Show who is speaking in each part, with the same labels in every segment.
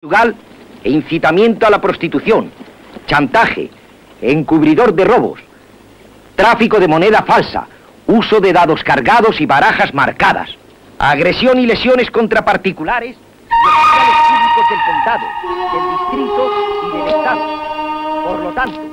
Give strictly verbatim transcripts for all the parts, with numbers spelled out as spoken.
Speaker 1: E incitamiento a la prostitución, chantaje, encubridor de robos, tráfico de moneda falsa, uso de dados cargados y barajas marcadas, agresión y lesiones contra particulares y oficiales públicos del condado, del distrito y del estado. Por lo tanto...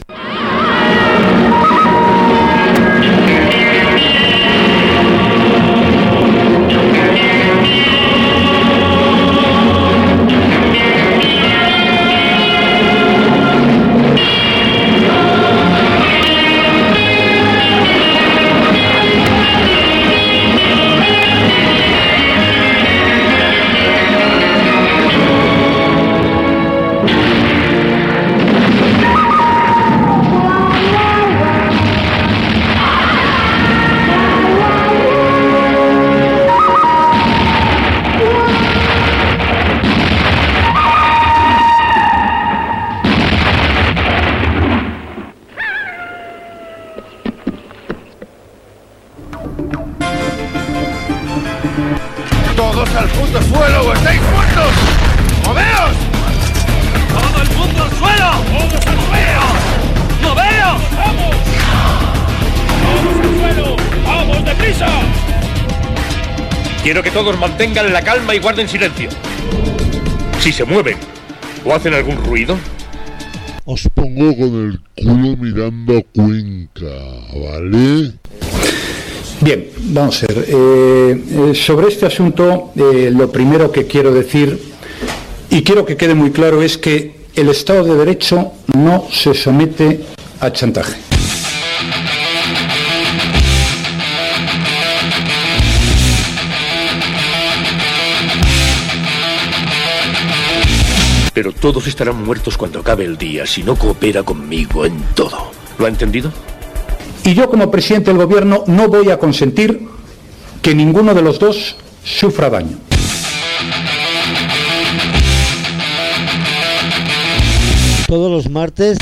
Speaker 2: ¡Todos al puto suelo o estáis muertos! ¡Moveos! ¡Todo el mundo al suelo! ¡Todos al suelo! ¡Moveos! ¡Vamos! ¡Todos al suelo! ¡Vamos, deprisa!
Speaker 3: Quiero que todos mantengan la calma y guarden silencio. Si se mueven o hacen algún ruido,
Speaker 4: os pongo con el culo mirando a Cuenca, ¿vale?
Speaker 5: Bien, vamos a ver. Eh, eh, sobre este asunto, eh, lo primero que quiero decir, y quiero que quede muy claro, es que el Estado de Derecho no se somete a chantaje.
Speaker 3: pero todos estarán muertos cuando acabe el día si no coopera conmigo en todo. ¿Lo ha entendido?
Speaker 5: Y yo, como presidente del gobierno, no voy a consentir que ninguno de los dos sufra daño.
Speaker 6: Todos los martes.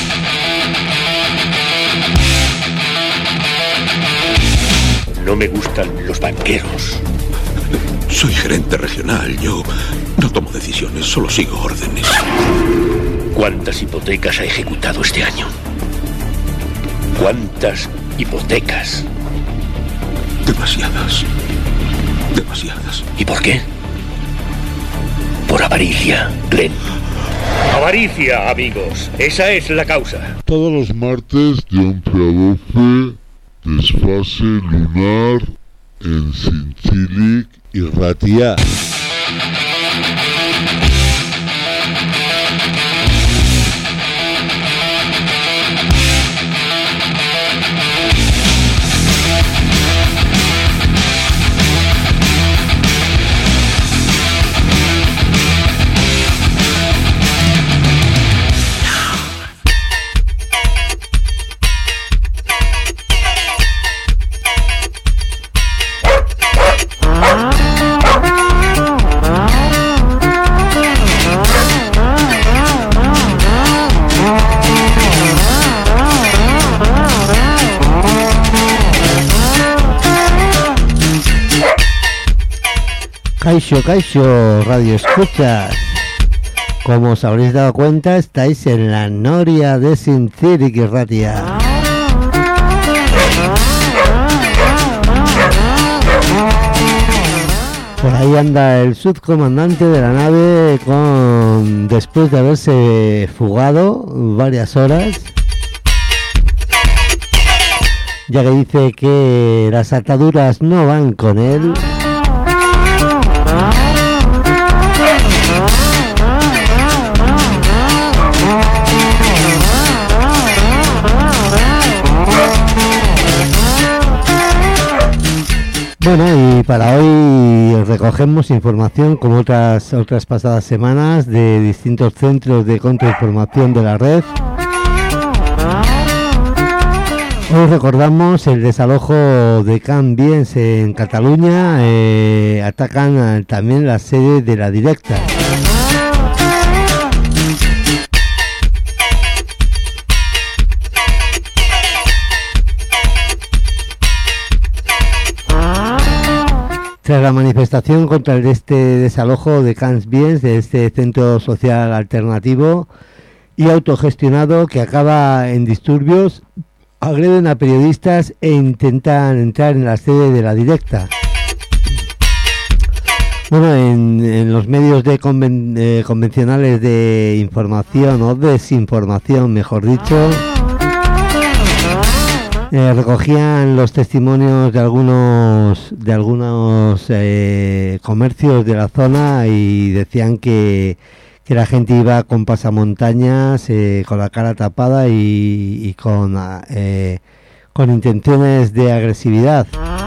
Speaker 3: No me gustan los banqueros.
Speaker 7: Soy gerente regional, yo no tomo decisiones, solo sigo órdenes.
Speaker 3: ¿Cuántas hipotecas ha ejecutado este año? ¿Cuántas hipotecas?
Speaker 7: Demasiadas. Demasiadas.
Speaker 3: ¿Y por qué? Por avaricia, Glenn. Avaricia, amigos. Esa es la causa.
Speaker 4: Todos los martes de once a doce, desfase lunar en Zintzilik y Ratia.
Speaker 6: Kaixo, Kaixo, Radio Escuchas. Como os habréis dado cuenta, estáis en la noria de Zintzilik y Ratia. Por ahí anda el subcomandante de la nave con después de haberse fugado varias horas, ya que dice que las ataduras no van con él. Bueno, y para hoy recogemos información, como otras otras pasadas semanas, de distintos centros de contrainformación de la red. Hoy recordamos el desalojo de Can Vies en Cataluña. Eh, atacan también la sede de La Directa. Tras la manifestación contra el, este desalojo de Camps Viens, de este centro social alternativo y autogestionado que acaba en disturbios, agreden a periodistas e intentan entrar en la sede de la Directa. Bueno, en, en los medios de conven, eh, convencionales de información o desinformación, mejor dicho, Eh, recogían los testimonios de algunos de algunos eh, comercios de la zona y decían que, que la gente iba con pasamontañas, eh, con la cara tapada y, y con eh, con intenciones de agresividad.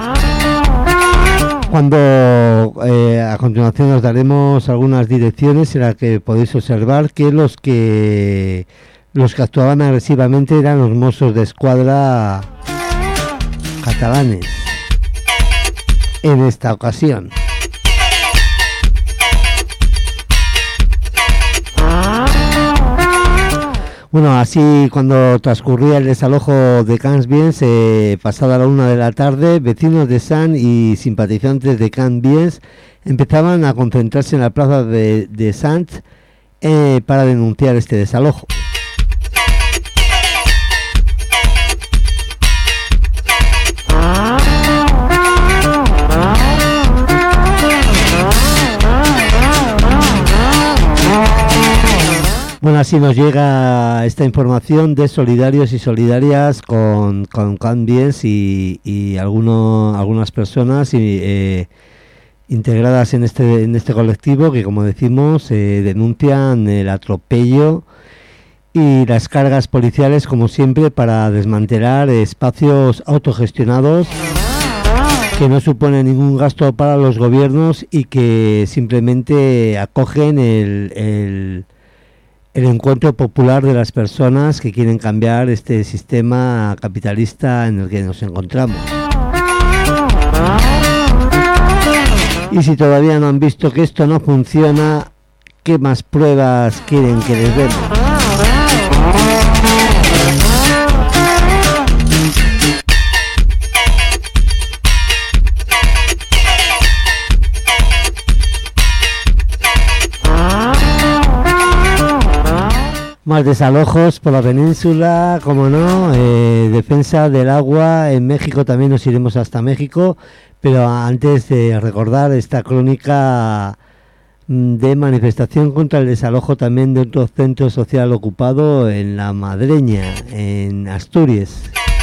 Speaker 6: Cuando eh, a continuación os daremos algunas direcciones en las que podéis observar que los que los que actuaban agresivamente eran los Mossos de Escuadra catalanes en esta ocasión. Bueno, así cuando transcurría el desalojo de Camps Viens, eh, pasada la una de la tarde, vecinos de Sants y simpatizantes de Camps Viens empezaban a concentrarse en la plaza de, de Sants eh, para denunciar este desalojo. Bueno, así nos llega esta información de solidarios y solidarias con, con Camps Viens y, y alguno, algunas personas y, eh, integradas en este, en este colectivo que, como decimos, eh, denuncian el atropello y las cargas policiales, como siempre, para desmantelar espacios autogestionados que no suponen ningún gasto para los gobiernos y que simplemente acogen el... el el encuentro popular de las personas que quieren cambiar este sistema capitalista en el que nos encontramos. Y si todavía no han visto que esto no funciona, ¿qué más pruebas quieren que les demos? Más desalojos por la península, como no, eh, defensa del agua en México, también nos iremos hasta México, pero antes de recordar esta crónica de manifestación contra el desalojo también de otro centro social ocupado en La Madreña, en Asturias.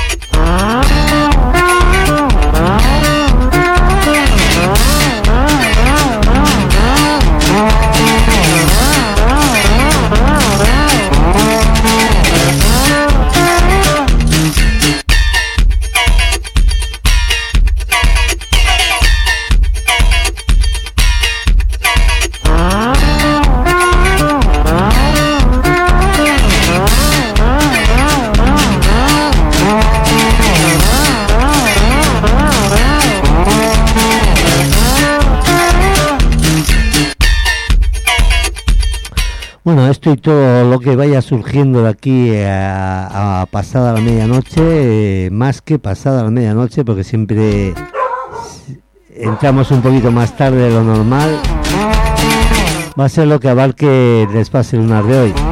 Speaker 6: Bueno, esto y todo lo que vaya surgiendo de aquí a, a pasada la medianoche, eh, más que pasada la medianoche, porque siempre entramos un poquito más tarde de lo normal, va a ser lo que abarque el espacio lunar de hoy.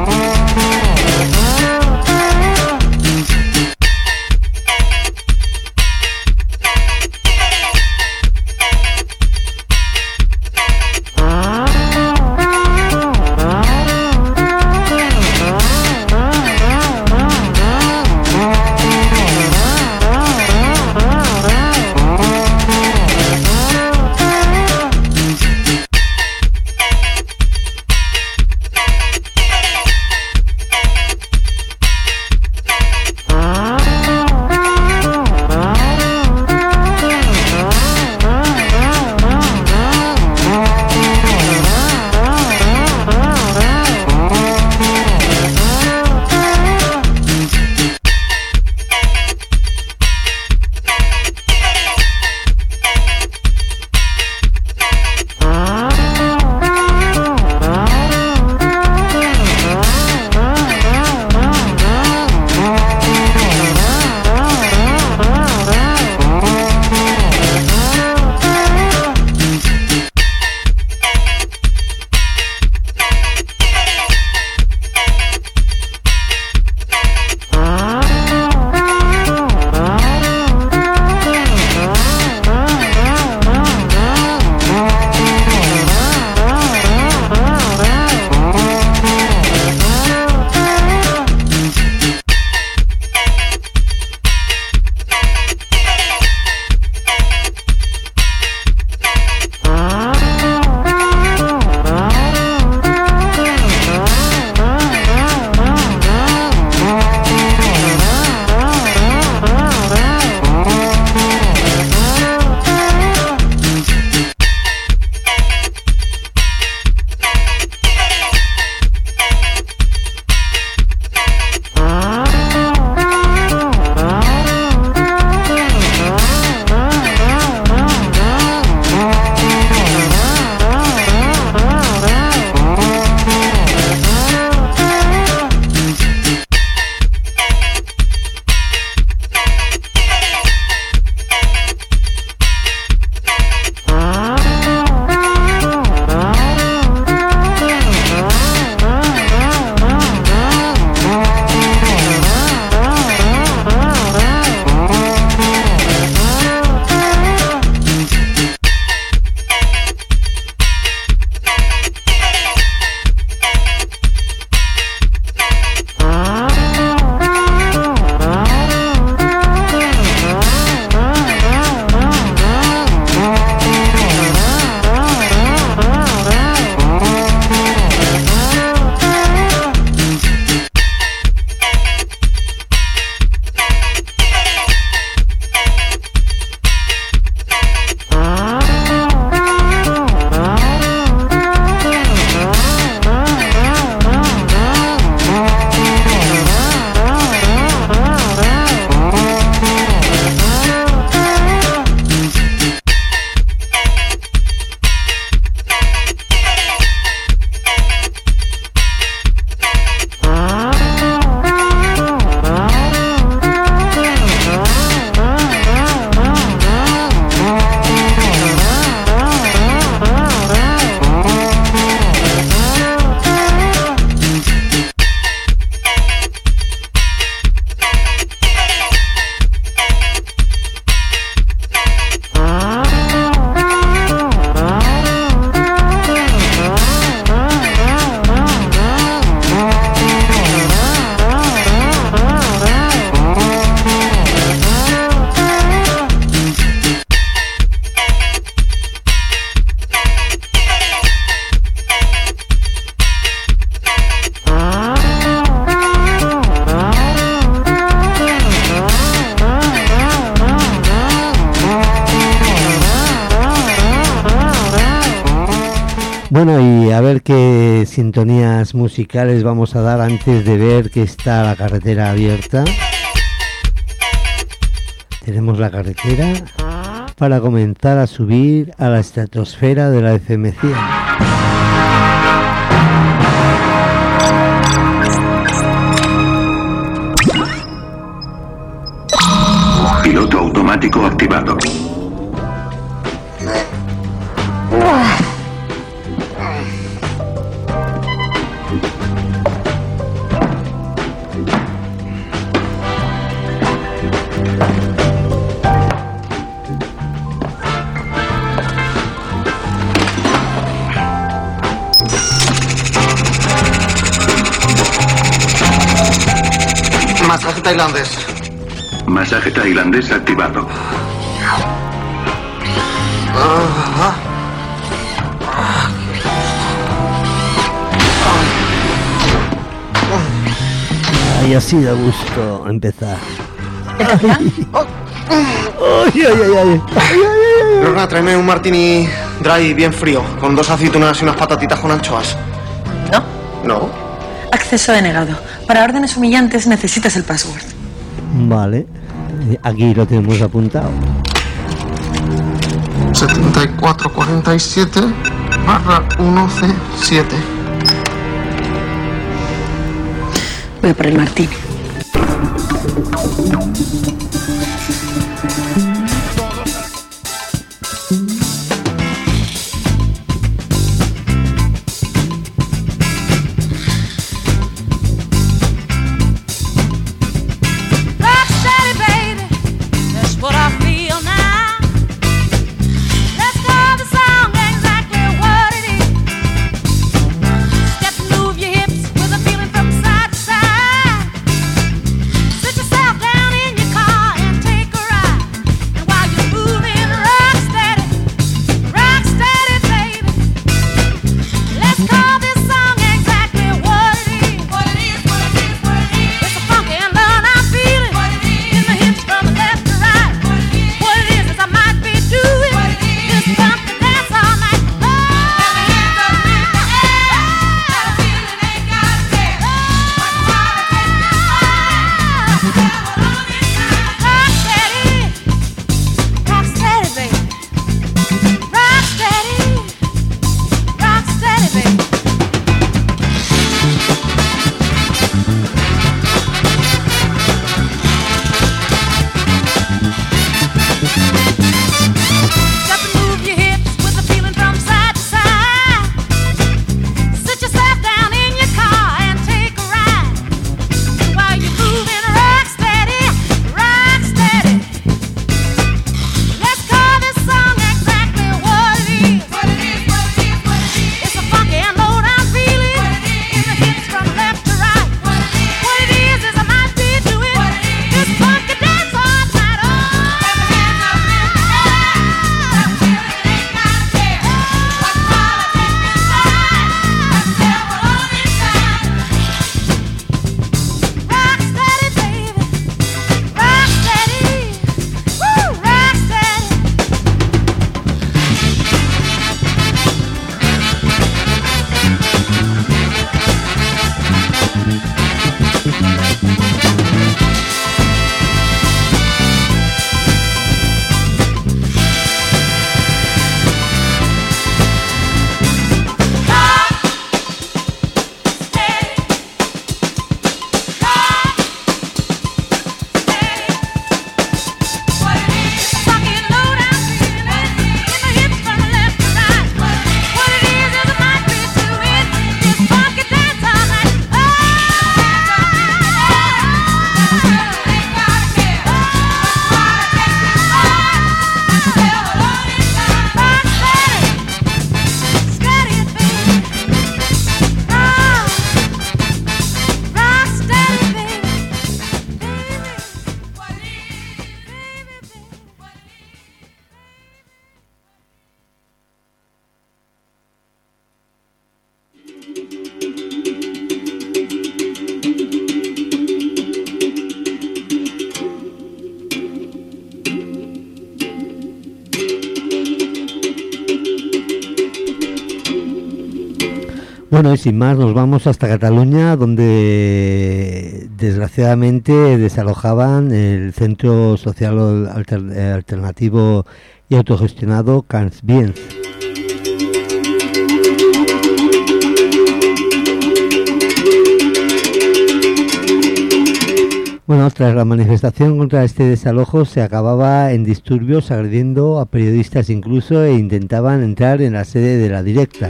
Speaker 6: Bueno, y a ver qué sintonías musicales vamos a dar antes de ver que está la carretera abierta. Tenemos la carretera para comenzar a subir a la estratosfera de la F M cien.
Speaker 7: Piloto automático activado.
Speaker 8: Masaje tailandés.
Speaker 7: Masaje tailandés activado.
Speaker 8: Ah,
Speaker 6: Ay, así da gusto empezar.
Speaker 8: ay,
Speaker 6: Ay, ay, ay, ay.
Speaker 8: Lorna, tráeme un martini dry bien frío, con dos aceitunas y unas patatitas con anchoas.
Speaker 9: ¿No?
Speaker 8: ¿No?
Speaker 9: Acceso denegado. Para órdenes humillantes necesitas el password.
Speaker 6: Vale, aquí lo tenemos apuntado.
Speaker 8: setenta y cuatro cuarenta y siete barra uno C siete.
Speaker 9: Voy a por el martini.
Speaker 10: Sit yourself down in your car.
Speaker 6: Bueno, y sin más nos vamos hasta Cataluña, donde desgraciadamente desalojaban el Centro Social Alter- Alternativo y Autogestionado Camps Bien. Bueno, tras la manifestación contra este desalojo se acababa en disturbios, agrediendo a periodistas incluso, e intentaban entrar en la sede de La Directa.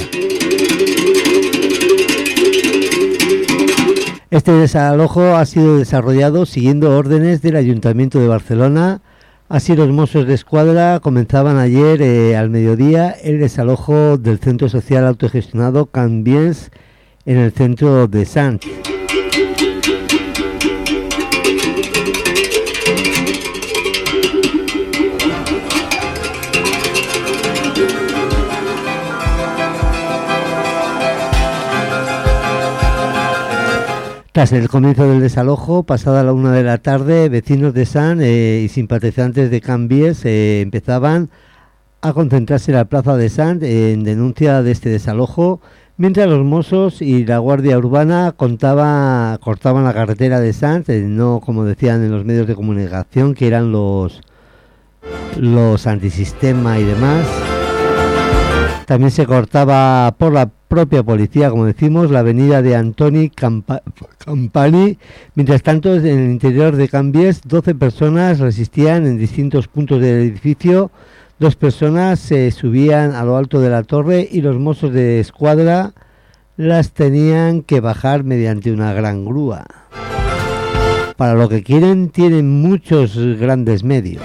Speaker 6: Este desalojo ha sido desarrollado siguiendo órdenes del Ayuntamiento de Barcelona. Así, los Mossos de Escuadra comenzaban ayer eh, al mediodía el desalojo del Centro Social Autogestionado Camps Bien en el centro de Sants. Tras el comienzo del desalojo, pasada la una de la tarde, vecinos de Sants eh, y simpatizantes de Camps Bien eh, empezaban a concentrarse en la plaza de Sants en denuncia de este desalojo, mientras los Mossos y la Guardia Urbana contaba, cortaban la carretera de Sants, eh, no como decían en los medios de comunicación, que eran los, los antisistema y demás. También se cortaba por la propia policía, como decimos, la avenida de Antoni Campa- Campani. Mientras tanto, en el interior de Camps Bien, doce personas resistían en distintos puntos del edificio. Dos personas se subían a lo alto de la torre y los Mossos de Escuadra las tenían que bajar mediante una gran grúa. Para lo que quieren, tienen muchos grandes medios.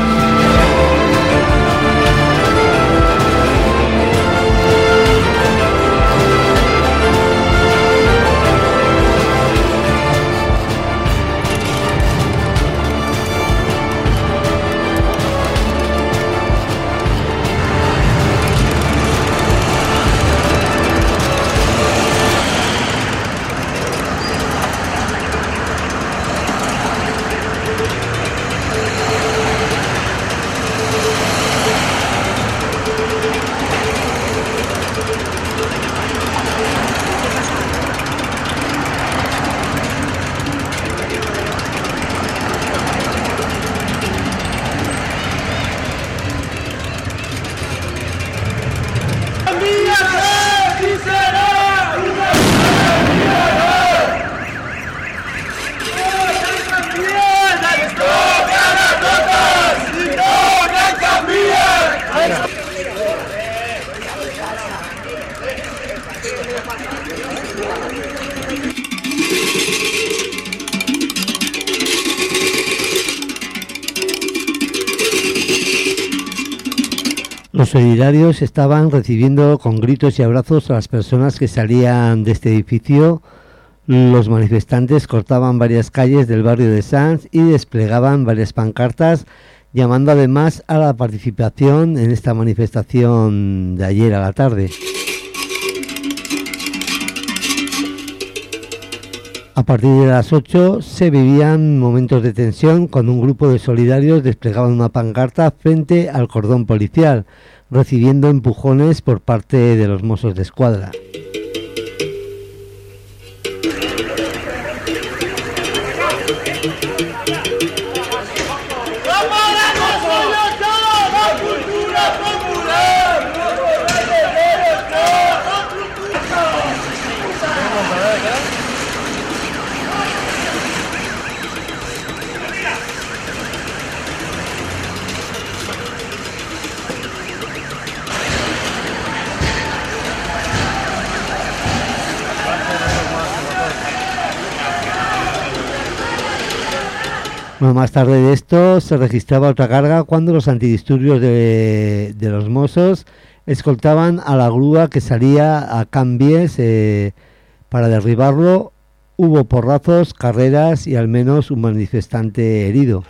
Speaker 6: Los solidarios estaban recibiendo con gritos y abrazos a las personas que salían de este edificio. Los manifestantes cortaban varias calles del barrio de Sants y desplegaban varias pancartas, llamando además a la participación en esta manifestación de ayer a la tarde. A partir de las ocho se vivían momentos de tensión cuando un grupo de solidarios desplegaban una pancarta frente al cordón policial, recibiendo empujones por parte de los Mossos de Escuadra. Bueno, más tarde de esto se registraba otra carga cuando los antidisturbios de, de los Mossos escoltaban a la grúa que salía a Camps Bien eh, para derribarlo. Hubo porrazos, carreras y al menos un manifestante herido.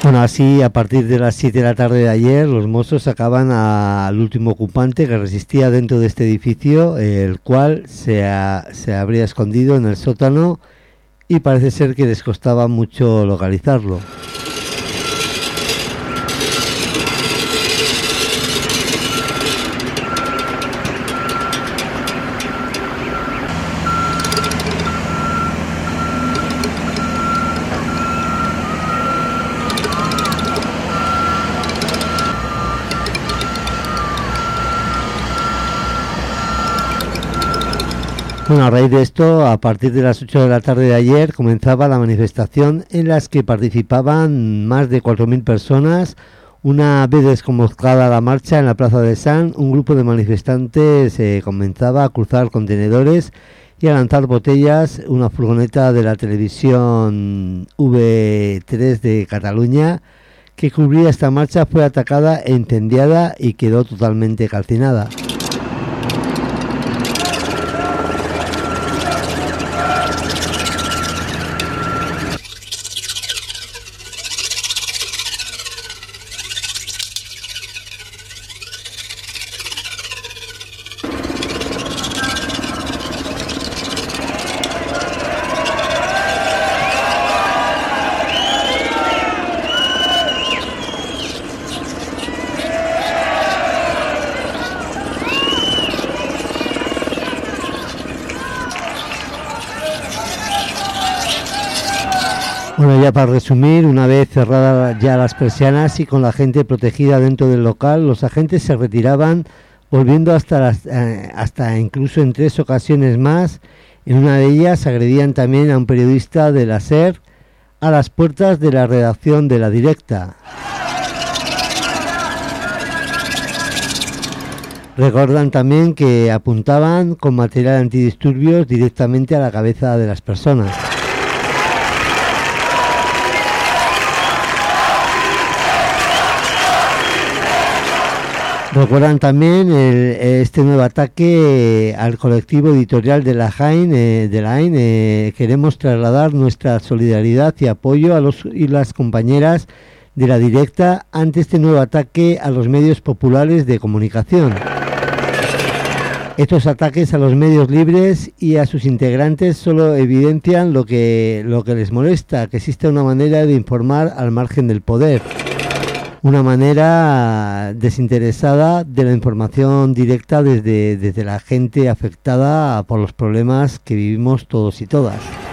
Speaker 6: Bueno, así a partir de las siete de la tarde de ayer los Mossos sacaban al último ocupante que resistía dentro de este edificio, el cual se, ha, se habría escondido en el sótano y parece ser que les costaba mucho localizarlo. Bueno, a raíz de esto, a partir de las ocho de la tarde de ayer comenzaba la manifestación en la que participaban más de cuatro mil personas. Una vez desconvocada la marcha en la Plaza de San, un grupo de manifestantes eh, comenzaba a cruzar contenedores y a lanzar botellas. Una furgoneta de la televisión V tres de Cataluña que cubría esta marcha fue atacada e incendiada y quedó totalmente calcinada. Bueno, ya para resumir, una vez cerradas ya las persianas y con la gente protegida dentro del local, los agentes se retiraban, volviendo hasta las, eh, hasta incluso en tres ocasiones más. En una de ellas agredían también a un periodista de la SER a las puertas de la redacción de La Directa. Recuerdan también que apuntaban con material antidisturbios directamente a la cabeza de las personas. Recuerdan también el, este nuevo ataque al colectivo editorial de la Jaén, eh, de la AIN. Eh, queremos trasladar nuestra solidaridad y apoyo a los y las compañeras de La Directa ante este nuevo ataque a los medios populares de comunicación. Estos ataques a los medios libres y a sus integrantes solo evidencian lo que, lo que les molesta, que existe una manera de informar al margen del poder. Una manera desinteresada de la información directa desde, desde la gente afectada por los problemas que vivimos todos y todas.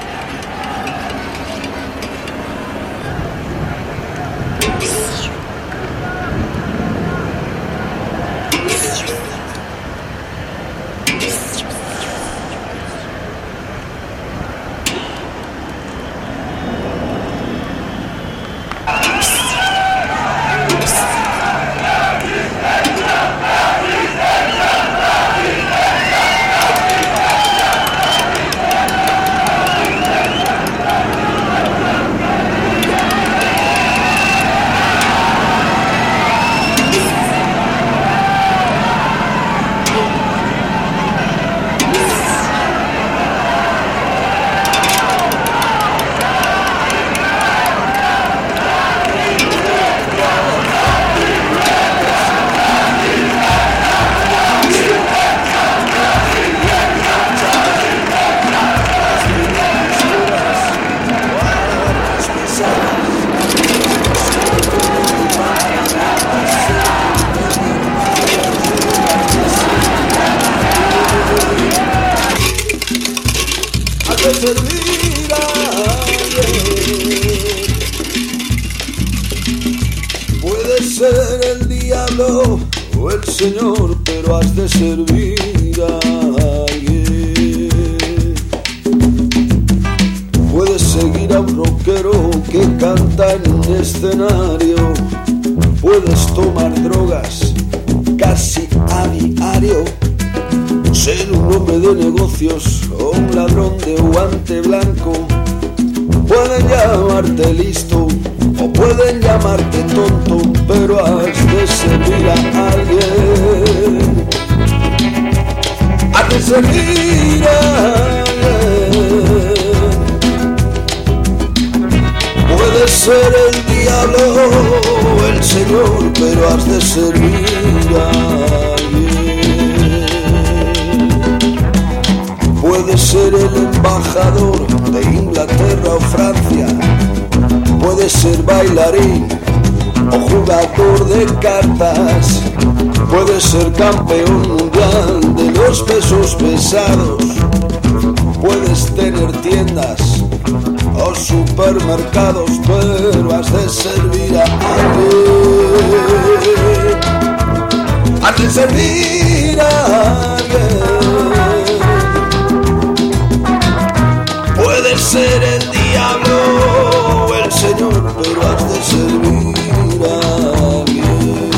Speaker 10: Puede ser el diablo o el Señor, pero has de servir a alguien. Puedes seguir a un rockero que canta en un escenario. Puedes tomar drogas casi a diario. Ser un hombre de negocios o un ladrón de guante blanco. Pueden llamarte listo o pueden llamarte tonto, pero has de servir a alguien. Has de servir a alguien. Puede ser el día diablo el Señor, pero has de servir a alguien. Puede ser el embajador de Inglaterra o Francia, puede ser bailarín o jugador de cartas, puede ser campeón mundial de los pesos pesados, puedes tener tiendas o supermercados, pero has de servir a alguien. Has de servir a alguien. Puede ser el diablo o el Señor, pero has de servir a alguien.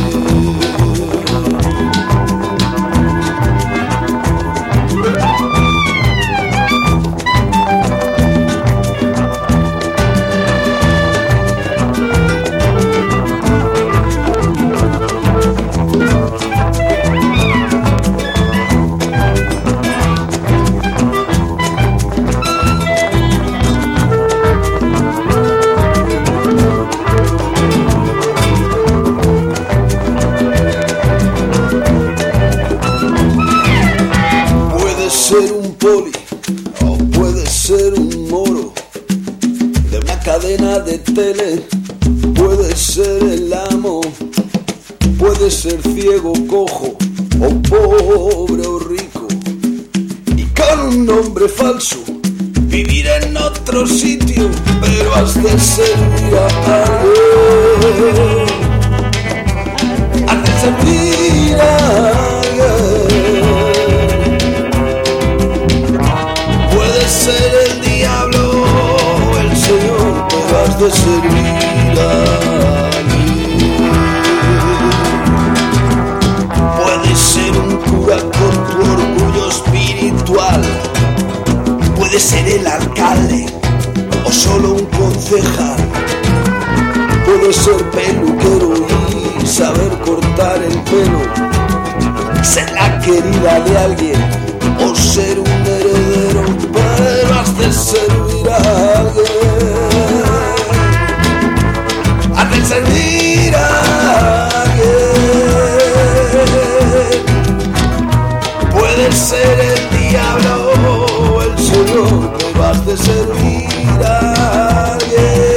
Speaker 10: O puede ser un moro de una cadena de tele, puede ser el amo, puede ser ciego, cojo, o pobre o rico, y con un nombre falso vivir en otro sitio, pero has de servir a alguien. Has de servir a alguien. Puede ser el diablo o el Señor, pero has de servir a alguien. Puede ser un cura con tu orgullo espiritual, puede ser el alcalde o solo un concejal, puede ser peluquero y saber cortar el pelo, ser la querida de alguien o ser un heredero, pero has de servir a alguien. Has de servir a alguien. Puede ser el diablo o el Señor, pero has de servir a alguien.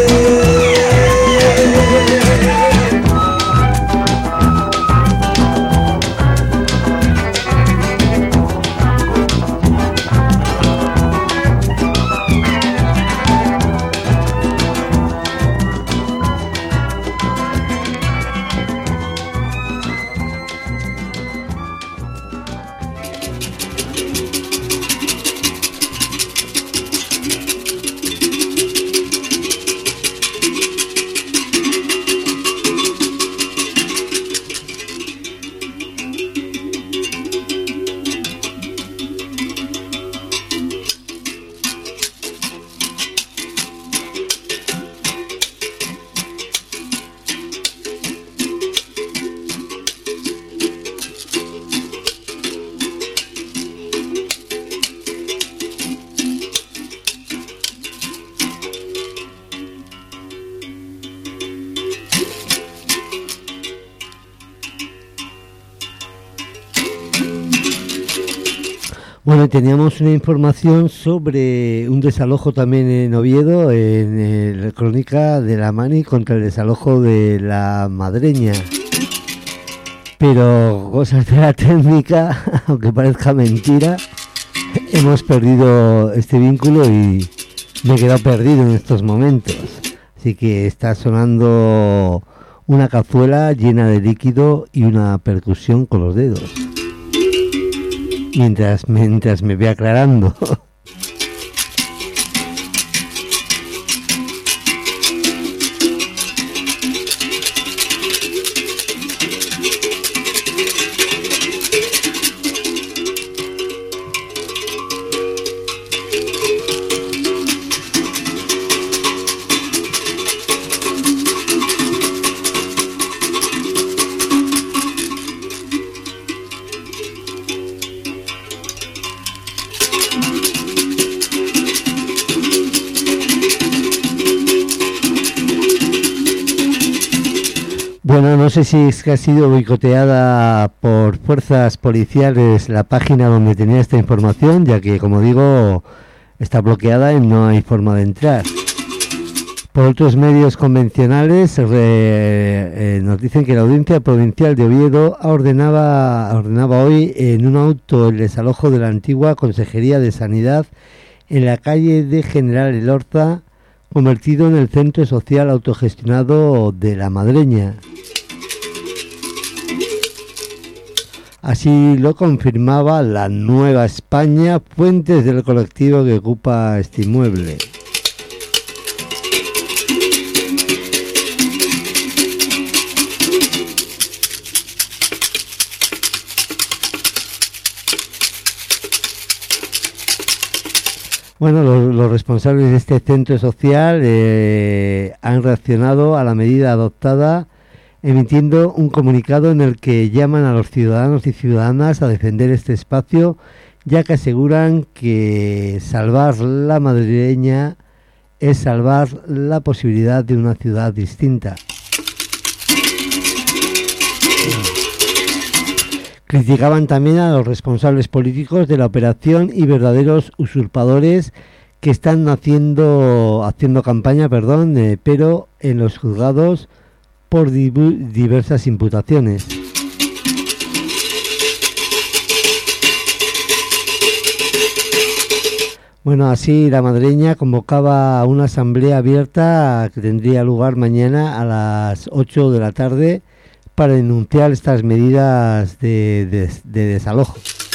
Speaker 6: Bueno, teníamos una información sobre un desalojo también en Oviedo, en, en la crónica de la Mani, contra el desalojo de la Madreña. Pero cosas de la técnica, aunque parezca mentira, hemos perdido este vínculo y me he quedado perdido en estos momentos. Así que está sonando una cazuela llena de líquido y una percusión con los dedos. Mientras, mientras me voy aclarando. Bueno, no sé si es que ha sido boicoteada por fuerzas policiales la página donde tenía esta información, ya que, como digo, está bloqueada y no hay forma de entrar. Por otros medios convencionales eh, eh, nos dicen que la Audiencia Provincial de Oviedo ordenaba, ordenaba hoy en un auto el desalojo de la antigua Consejería de Sanidad en la calle de General Elorza, convertido en el centro social autogestionado de La Madreña. Así lo confirmaba La Nueva España, fuentes del colectivo que ocupa este inmueble. Bueno, los, los responsables de este centro social eh, han reaccionado a la medida adoptada, emitiendo un comunicado en el que llaman a los ciudadanos y ciudadanas a defender este espacio, ya que aseguran que salvar la madrileña es salvar la posibilidad de una ciudad distinta. Criticaban también a los responsables políticos de la operación y verdaderos usurpadores que están haciendo haciendo campaña, perdón, eh, pero en los juzgados por div- diversas imputaciones. Bueno, así La Madreña convocaba una asamblea abierta que tendría lugar mañana a las ocho de la tarde para denunciar estas medidas de, de, de desalojo.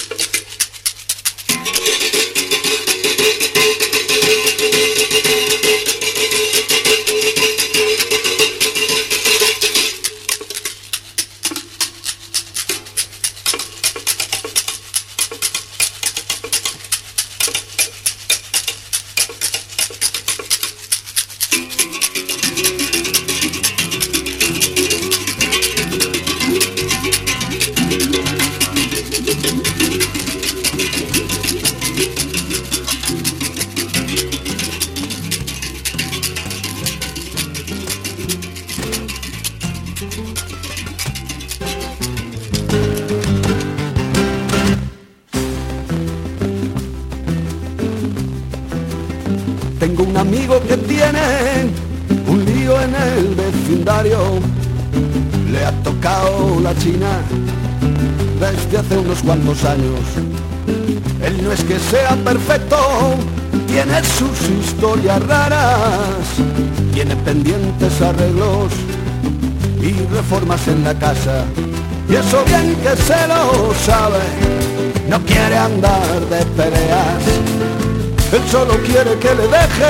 Speaker 10: Tengo un amigo que tiene un lío en el vecindario. Le ha tocado la China desde hace unos cuantos años. Él no es que sea perfecto, tiene sus historias raras, tiene pendientes arreglos y reformas en la casa. Y eso bien que se lo sabe, no quiere andar de peleas. Él solo quiere que le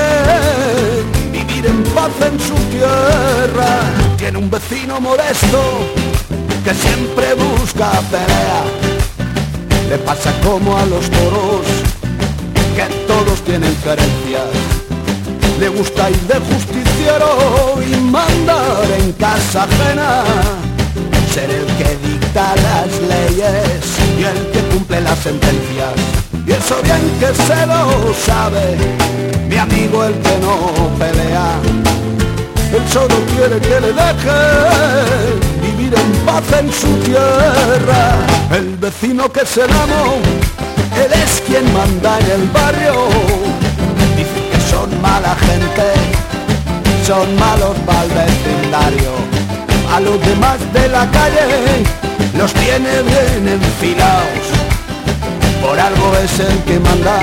Speaker 10: dejen vivir en paz en su tierra. Tiene un vecino modesto que siempre busca pelea. Le pasa como a los toros, que todos tienen carencias. Le gusta ir de justiciero y mandar en casa ajena. Ser el que dicta las leyes y el que cumple las sentencias. Y eso bien que se lo sabe, mi amigo el que no pelea. Él solo quiere que le dejen vivir en paz en su tierra. El vecino que es el amo, él es quien manda en el barrio. Dice que son mala gente, son malos para el vecindario. A los demás de la calle los tiene bien enfilados. Por algo es el que manda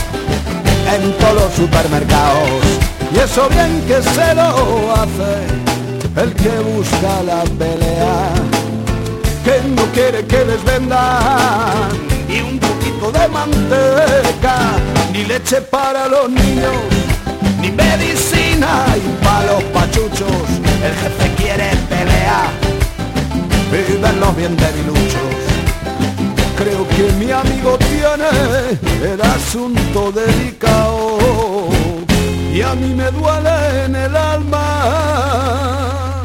Speaker 10: en todos los supermercados. Y eso bien que se lo hace el que busca la pelea. Que no quiere que les vendan ni un poquito de manteca, ni leche para los niños, ni medicina y para los pachuchos. El jefe quiere pelea y verlos bien debiluchos. Creo que mi amigo tiene el asunto delicado y a mí me duele en el alma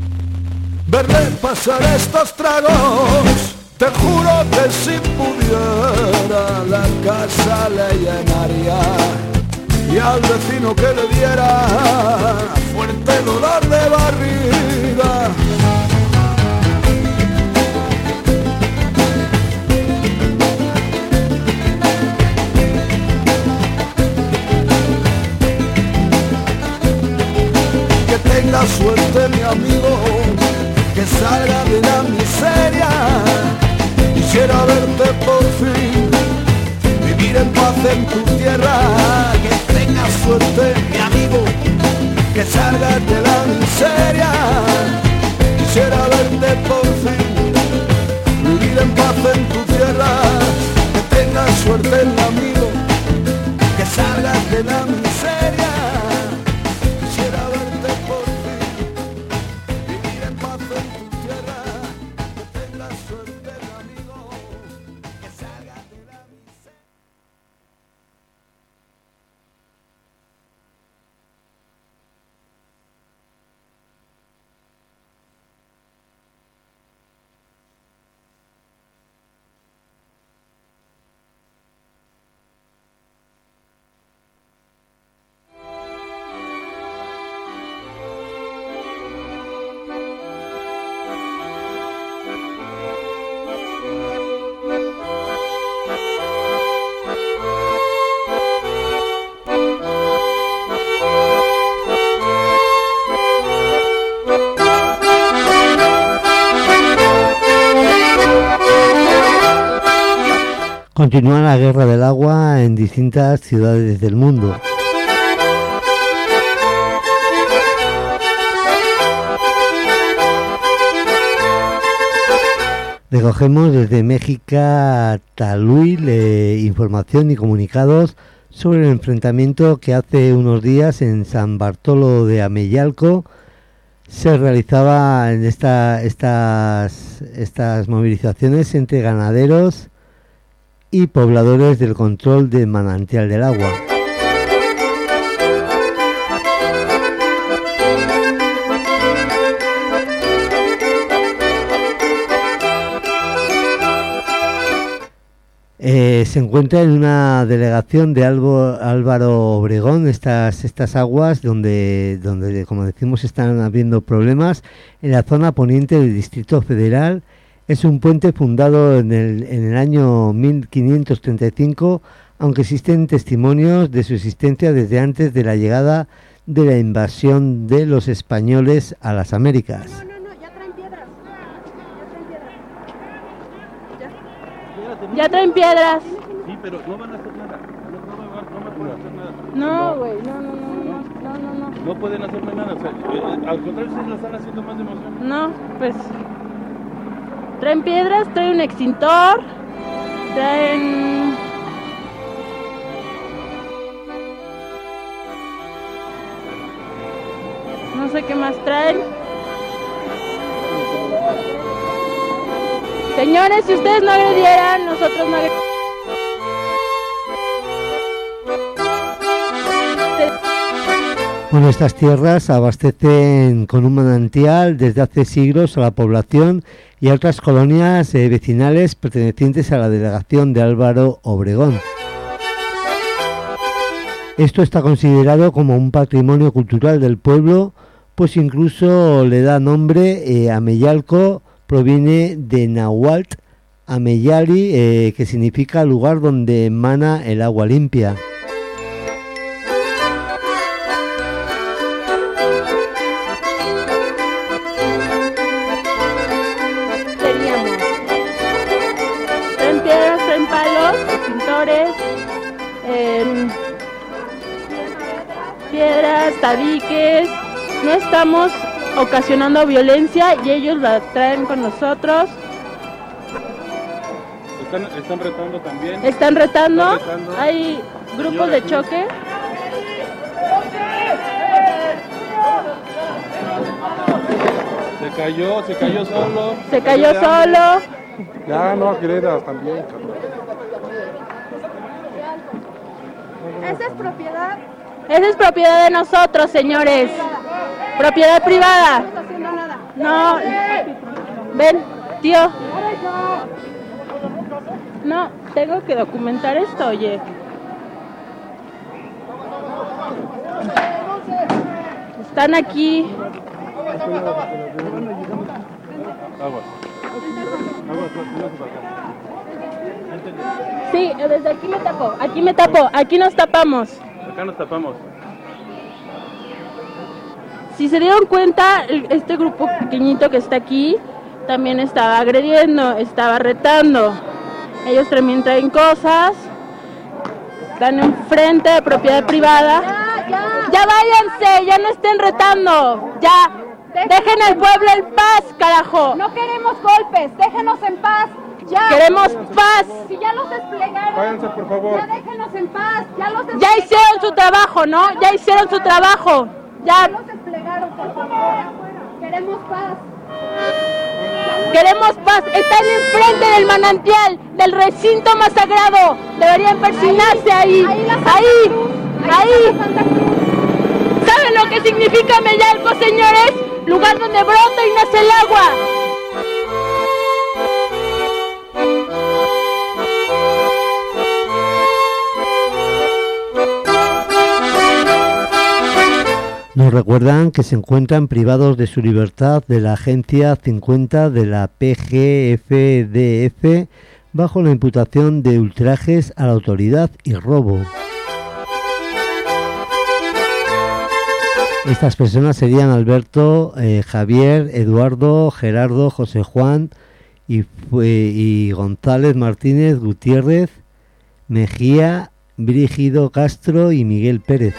Speaker 10: verle pasar estos tragos. Te juro que si pudiera la casa le llenaría y al vecino que le diera fuerte dolor de barriga. amigo, que salga de la miseria. Quisiera verte por fin, vivir en paz en tu tierra. Que tengas suerte, mi amigo, que salgas de la miseria. Quisiera verte por fin, vivir en paz en tu tierra. Que tengas suerte, mi amigo, que salgas de la miseria. Quisiera verte por fin, vivir en paz en tu tierra. Que tengas suerte, mi amigo, que salgas de la miseria.
Speaker 6: Continúa la guerra del agua en distintas ciudades del mundo. Recogemos desde México Taluil eh, información y comunicados sobre el enfrentamiento que hace unos días en San Bartolo de Amellalco se realizaba en esta, estas, estas movilizaciones entre ganaderos y pobladores del control del manantial del agua. Eh, se encuentra en una delegación de Albo, Álvaro Obregón estas estas aguas donde donde como decimos están habiendo problemas en la zona poniente del Distrito Federal. Es un puente fundado en el, en el año mil quinientos treinta y cinco, aunque existen testimonios de su existencia desde antes de la llegada de la invasión de los españoles a las Américas.
Speaker 11: No, no, no, ya traen piedras. Ya traen piedras. Ya traen piedras.
Speaker 12: Sí, pero no van a hacer nada. No, no, no, no me pueden hacer nada.
Speaker 11: No, güey, no, no, no, no, no, no, no.
Speaker 12: No pueden hacerme nada. O sea, eh, al contrario, ustedes lo están haciendo más de emoción.
Speaker 11: No, pues... Traen piedras, traen un extintor, traen... No sé qué más traen. Señores, si ustedes no agredieran, nosotros no agredieran.
Speaker 6: Bueno, estas tierras abastecen con un manantial desde hace siglos a la población y a otras colonias eh, vecinales pertenecientes a la delegación de Álvaro Obregón. Esto está considerado como un patrimonio cultural del pueblo, pues incluso le da nombre eh, Amellalco, proviene de náhuatl Amellali, eh, que significa lugar donde emana el agua limpia.
Speaker 11: Piedras, tabiques, no estamos ocasionando violencia y ellos la traen con nosotros.
Speaker 12: Están, están retando también.
Speaker 11: Están retando,
Speaker 12: están retando.
Speaker 11: Hay grupos
Speaker 12: Señora,
Speaker 11: de
Speaker 12: sí.
Speaker 11: choque.
Speaker 12: Se cayó, se cayó solo.
Speaker 11: Se cayó solo.
Speaker 12: Ya no agredas también, cabrón.
Speaker 11: Esa es propiedad. Esa es propiedad de nosotros, señores. Propiedad privada. No está haciendo nada. No. Ven, tío. No, tengo que documentar esto, oye. Están aquí.
Speaker 12: Aguas. Aguas,
Speaker 11: Sí, desde aquí me tapo, aquí me tapo, aquí nos tapamos.
Speaker 12: Acá nos tapamos.
Speaker 11: Si se dieron cuenta, este grupo pequeñito que está aquí también estaba agrediendo, estaba retando. Ellos también traen cosas, están enfrente de propiedad privada. Ya, ya. Ya váyanse, ya no estén retando, ya. Dejen al pueblo en paz, carajo.
Speaker 13: No queremos golpes, déjenos en paz. Ya.
Speaker 11: Queremos paz.
Speaker 13: Si ya los desplegaron.
Speaker 12: Váyanse, por favor.
Speaker 13: Ya déjenos en paz. Ya los desplegaron.
Speaker 11: Ya hicieron su trabajo, ¿no? Ya hicieron su trabajo. Ya.
Speaker 13: Ya los desplegaron, por favor. Queremos paz.
Speaker 11: Queremos paz. Están enfrente del manantial, del recinto más sagrado. Deberían persignarse ahí. Ahí. Ahí. ahí. ¿Saben lo que significa Mellalco, señores? Lugar donde brota y nace el agua.
Speaker 6: Nos recuerdan que se encuentran privados de su libertad de la Agencia cincuenta de la P G F D F bajo la imputación de ultrajes a la autoridad y robo. Estas personas serían Alberto, eh, Javier, Eduardo, Gerardo, José Juan y, y González Martínez Gutiérrez, Mejía, Brígido Castro y Miguel Pérez.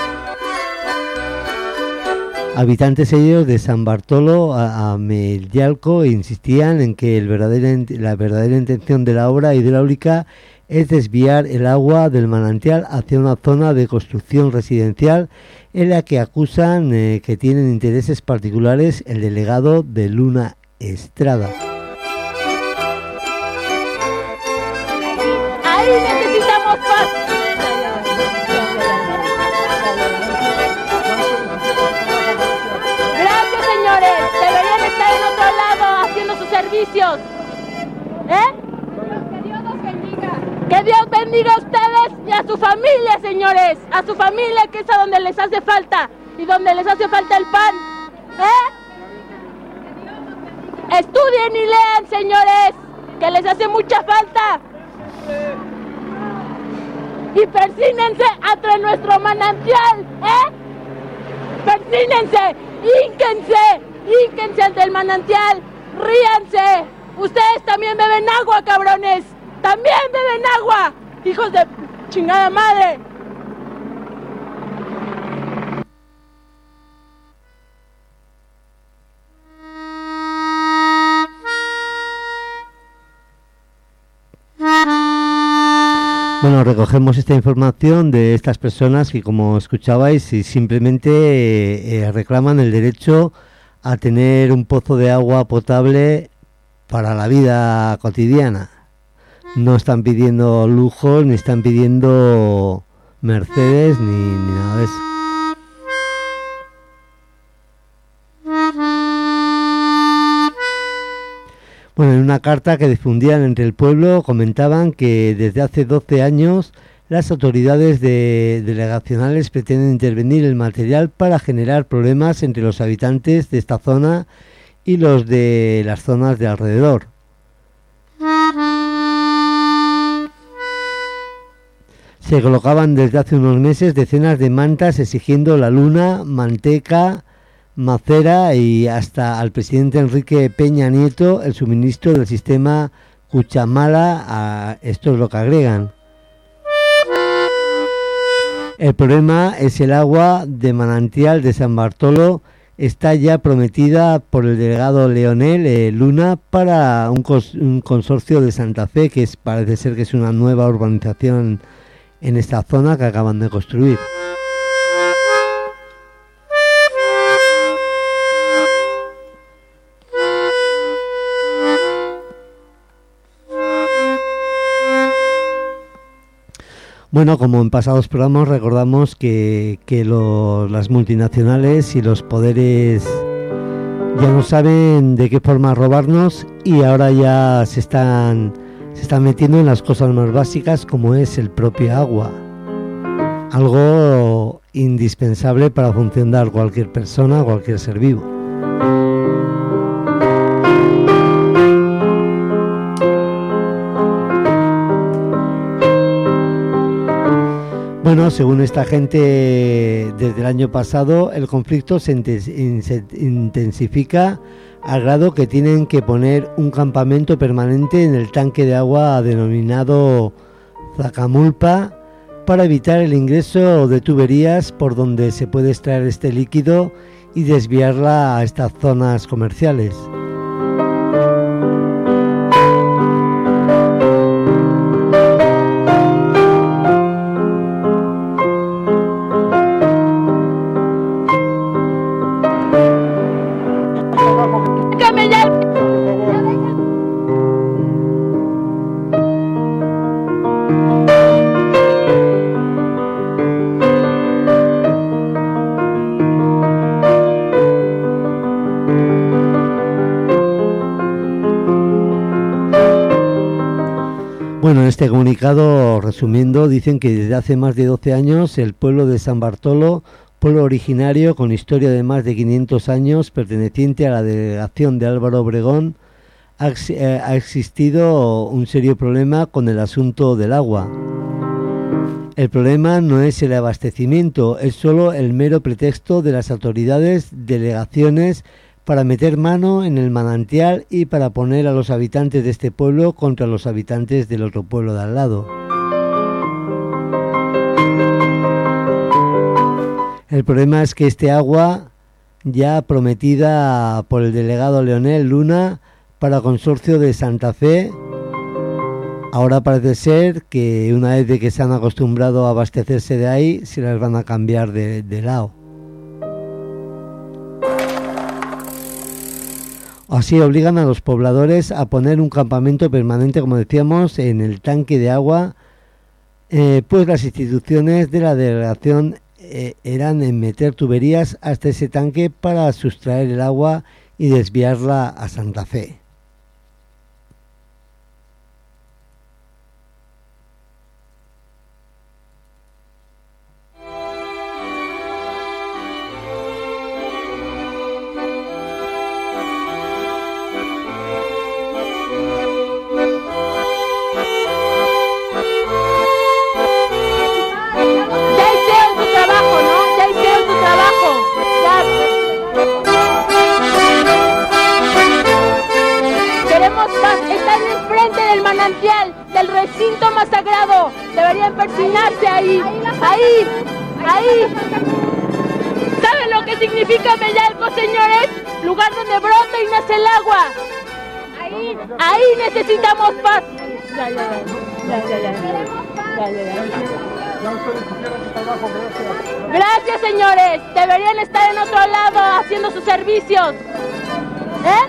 Speaker 6: Habitantes ellos de San Bartolo a, a Mellalco insistían en que el verdadero, la verdadera intención de la obra hidráulica es desviar el agua del manantial hacia una zona de construcción residencial en la que acusan eh, que tienen intereses particulares el delegado de Luna Estrada.
Speaker 11: Ahí necesitamos paz. Servicios. ¿Eh?
Speaker 13: Que Dios los bendiga.
Speaker 11: Que Dios bendiga a ustedes y a su familia, señores. A su familia, que es a donde les hace falta. Y donde les hace falta el pan. ¿Eh? Estudien y lean, señores. Que les hace mucha falta. Y persínense ante nuestro manantial. ¿Eh? Persínense. Ínquense. Ínquense ante el manantial. ¡Ríanse! Ustedes también beben agua, cabrones. También beben agua. Hijos de chingada madre.
Speaker 6: Bueno, recogemos esta información de estas personas que, como escuchabais, simplemente eh, reclaman el derecho a tener un pozo de agua potable para la vida cotidiana. No están pidiendo lujos, ni están pidiendo Mercedes, ni, ni nada de eso. Bueno, en una carta que difundían entre el pueblo comentaban que desde hace doce años las autoridades de delegacionales pretenden intervenir el material para generar problemas entre los habitantes de esta zona y los de las zonas de alrededor. Se colocaban desde hace unos meses decenas de mantas exigiendo la luna, manteca, macera y hasta al presidente Enrique Peña Nieto el suministro del sistema Cuchamala. A esto es lo que agregan. El problema es el agua de manantial de San Bartolo. Está ya prometida por el delegado Leonel eh, Luna para un, cons un consorcio de Santa Fe, que es, parece ser que es una nueva urbanización en esta zona que acaban de construir. Bueno, como en pasados programas recordamos que, que lo, las multinacionales y los poderes ya no saben de qué forma robarnos y ahora ya se están, se están metiendo en las cosas más básicas como es el propio agua. Algo indispensable para funcionar cualquier persona, cualquier ser vivo. Bueno, bueno, según esta gente, desde el año pasado el conflicto se intensifica al grado que tienen que poner un campamento permanente en el tanque de agua denominado Zacamulpa para evitar el ingreso de tuberías por donde se puede extraer este líquido y desviarla a estas zonas comerciales. Bueno, en este comunicado, resumiendo, dicen que desde hace más de doce años el pueblo de San Bartolo, pueblo originario con historia de más de quinientos años, perteneciente a la delegación de Álvaro Obregón, ha, eh, ha existido un serio problema con el asunto del agua. El problema no es el abastecimiento, es solo el mero pretexto de las autoridades, delegaciones, para meter mano en el manantial y para poner a los habitantes de este pueblo contra los habitantes del otro pueblo de al lado. El problema es que este agua, ya prometida por el delegado Leonel Luna para Consorcio de Santa Fe, ahora parece ser que una vez de que se han acostumbrado a abastecerse de ahí, se las van a cambiar de, de lado. Así obligan a los pobladores a poner un campamento permanente, como decíamos, en el tanque de agua, eh, pues las instituciones de la delegación eh, eran en meter tuberías hasta ese tanque para sustraer el agua y desviarla a Santa Fe.
Speaker 11: Del recinto más sagrado, deberían persignarse ahí, ahí, ahí. ¿Saben lo que significa Mellalco, señores? Lugar donde brota y nace el agua. Ahí, ahí necesitamos paz. Ya, ya, ya, ya, ya, ya, ya, ya. Gracias, señores. Deberían estar en otro lado haciendo sus servicios. ¿Eh?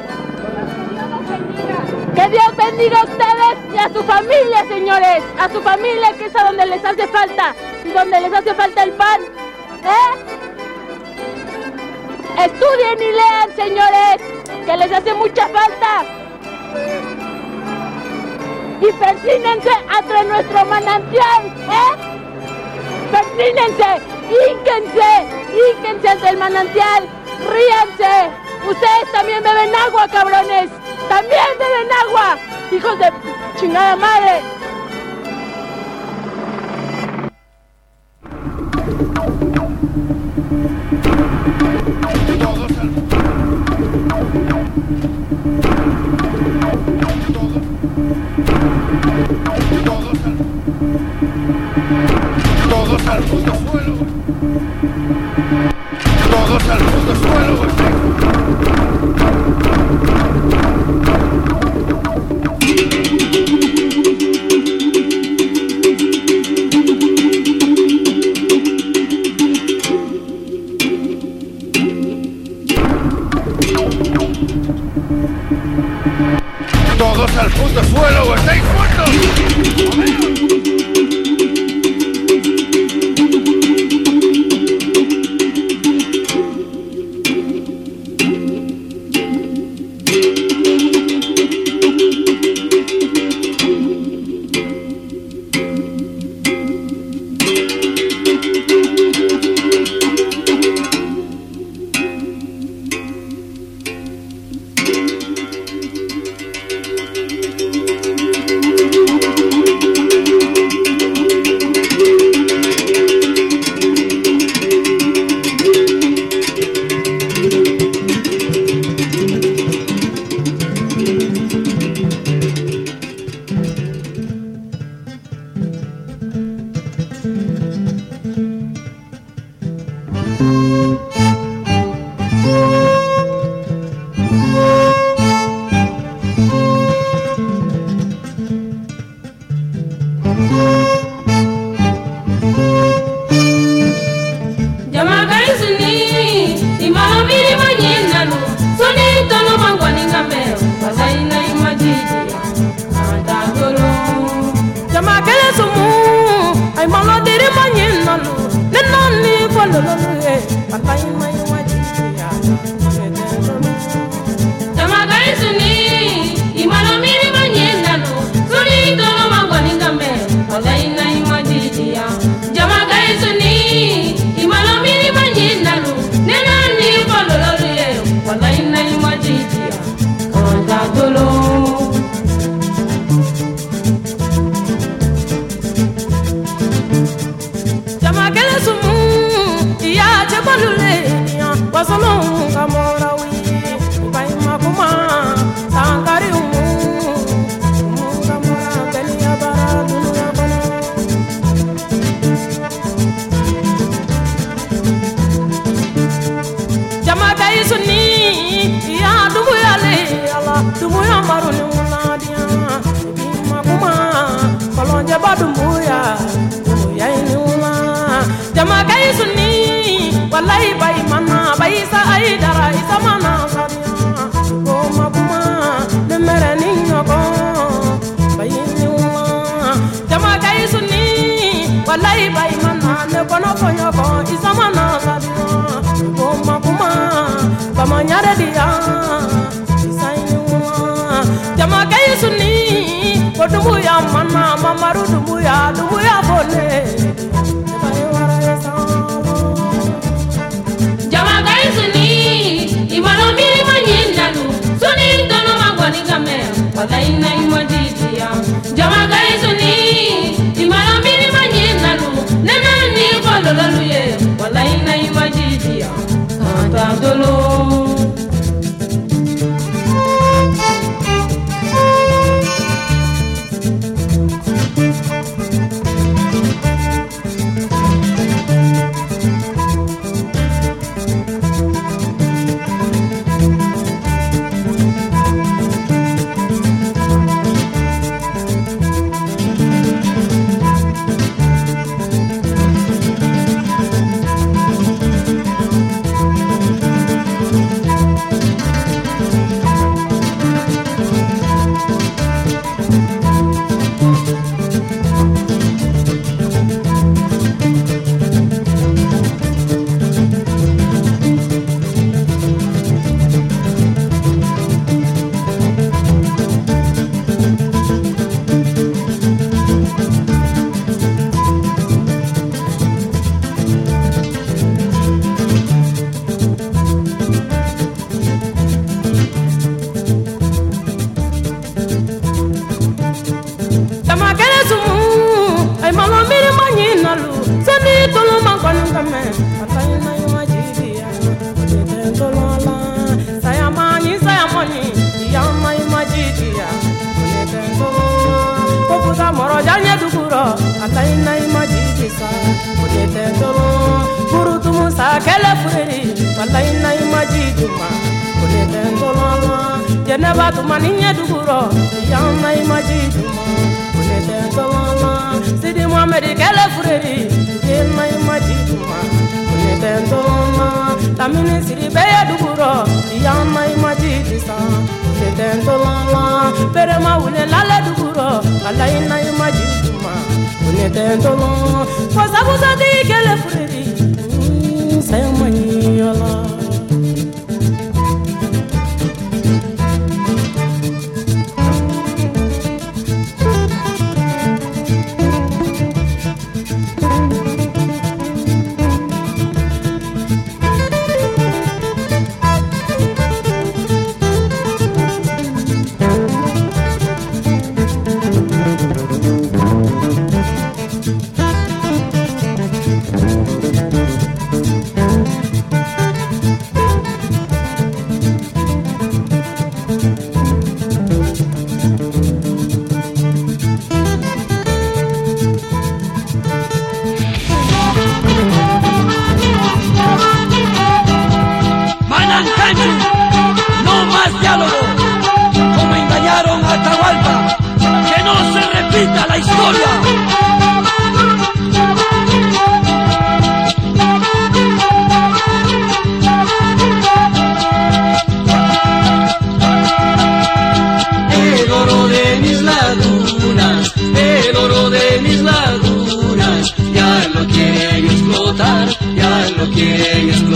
Speaker 11: Que Dios bendiga a ustedes y a su familia, señores. A su familia, que es a donde les hace falta. Y donde les hace falta el pan. ¿Eh? Estudien y lean, señores. Que les hace mucha falta. Y persínense ante nuestro manantial. ¿Eh? Persínense. Ínquense. Ínquense ante el manantial. Ríanse. Ustedes también beben agua, cabrones. ¡También beben agua! ¡Hijos de chingada madre!
Speaker 2: Todos al... Todos... Todos al... Todos al puto suelo. Todos al puto suelo. Todos al puto suelo o estáis muertos.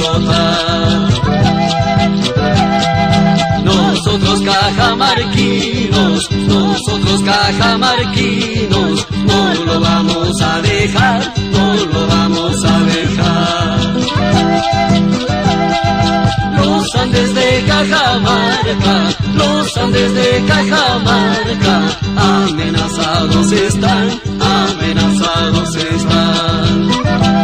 Speaker 14: explotar. Nosotros cajamarquinos, nosotros cajamarquinos, no lo vamos a dejar, no lo vamos a dejar. Los Andes de Cajamarca, los Andes de Cajamarca, amenazados están, amenazados están.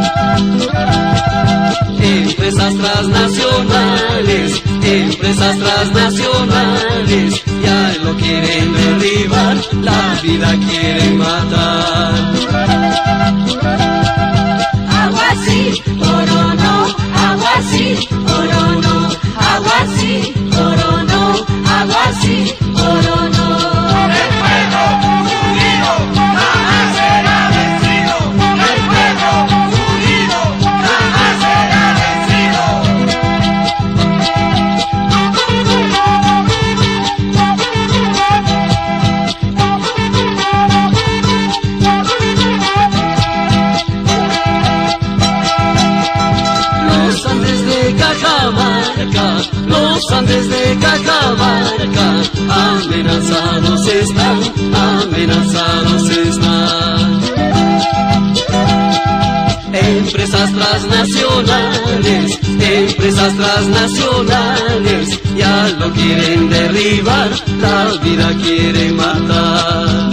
Speaker 14: Empresas transnacionales, empresas transnacionales, ya lo quieren derribar, la vida quieren matar.
Speaker 15: Agua sí, oro no, agua sí, oro no, agua sí, oro no, agua sí, oro no.
Speaker 2: El pueblo unido jamás será vencido. El pueblo unido jamás será vencido.
Speaker 14: Los Andes de Cajamarca, los Andes de Cajamarca, amenazados están, amenazados están. Empresas transnacionales, empresas transnacionales, ya lo quieren derribar, la vida quieren matar.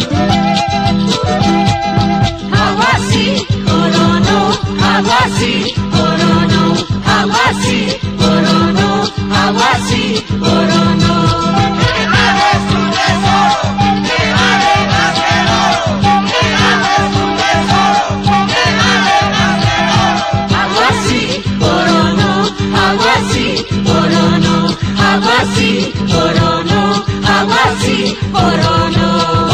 Speaker 15: Agua sí, oro no, agua sí, oro no, agua sí, oro no, agua sí, oro no.
Speaker 2: El agua es un tesoro, que vale más que el oro. El agua es un tesoro, que vale más que el oro.
Speaker 15: Agua sí, oro no, agua sí, oro no, agua sí, oro no, agua sí, oro no.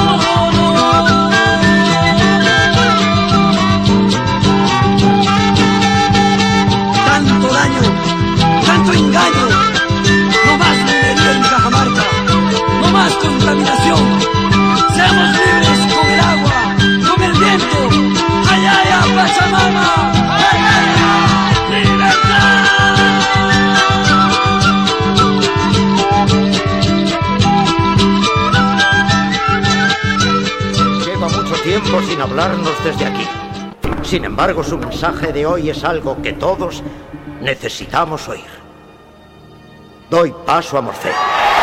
Speaker 14: Tanto daño, tanto engaño, no más minería en Cajamarca, no más contaminación. Seamos libres con el agua, con el viento, allá, allá, Pachamama.
Speaker 16: Lleva mucho tiempo sin hablarnos desde aquí. Sin embargo, su mensaje de hoy es algo que todos necesitamos oír. Doy paso a Morfeo.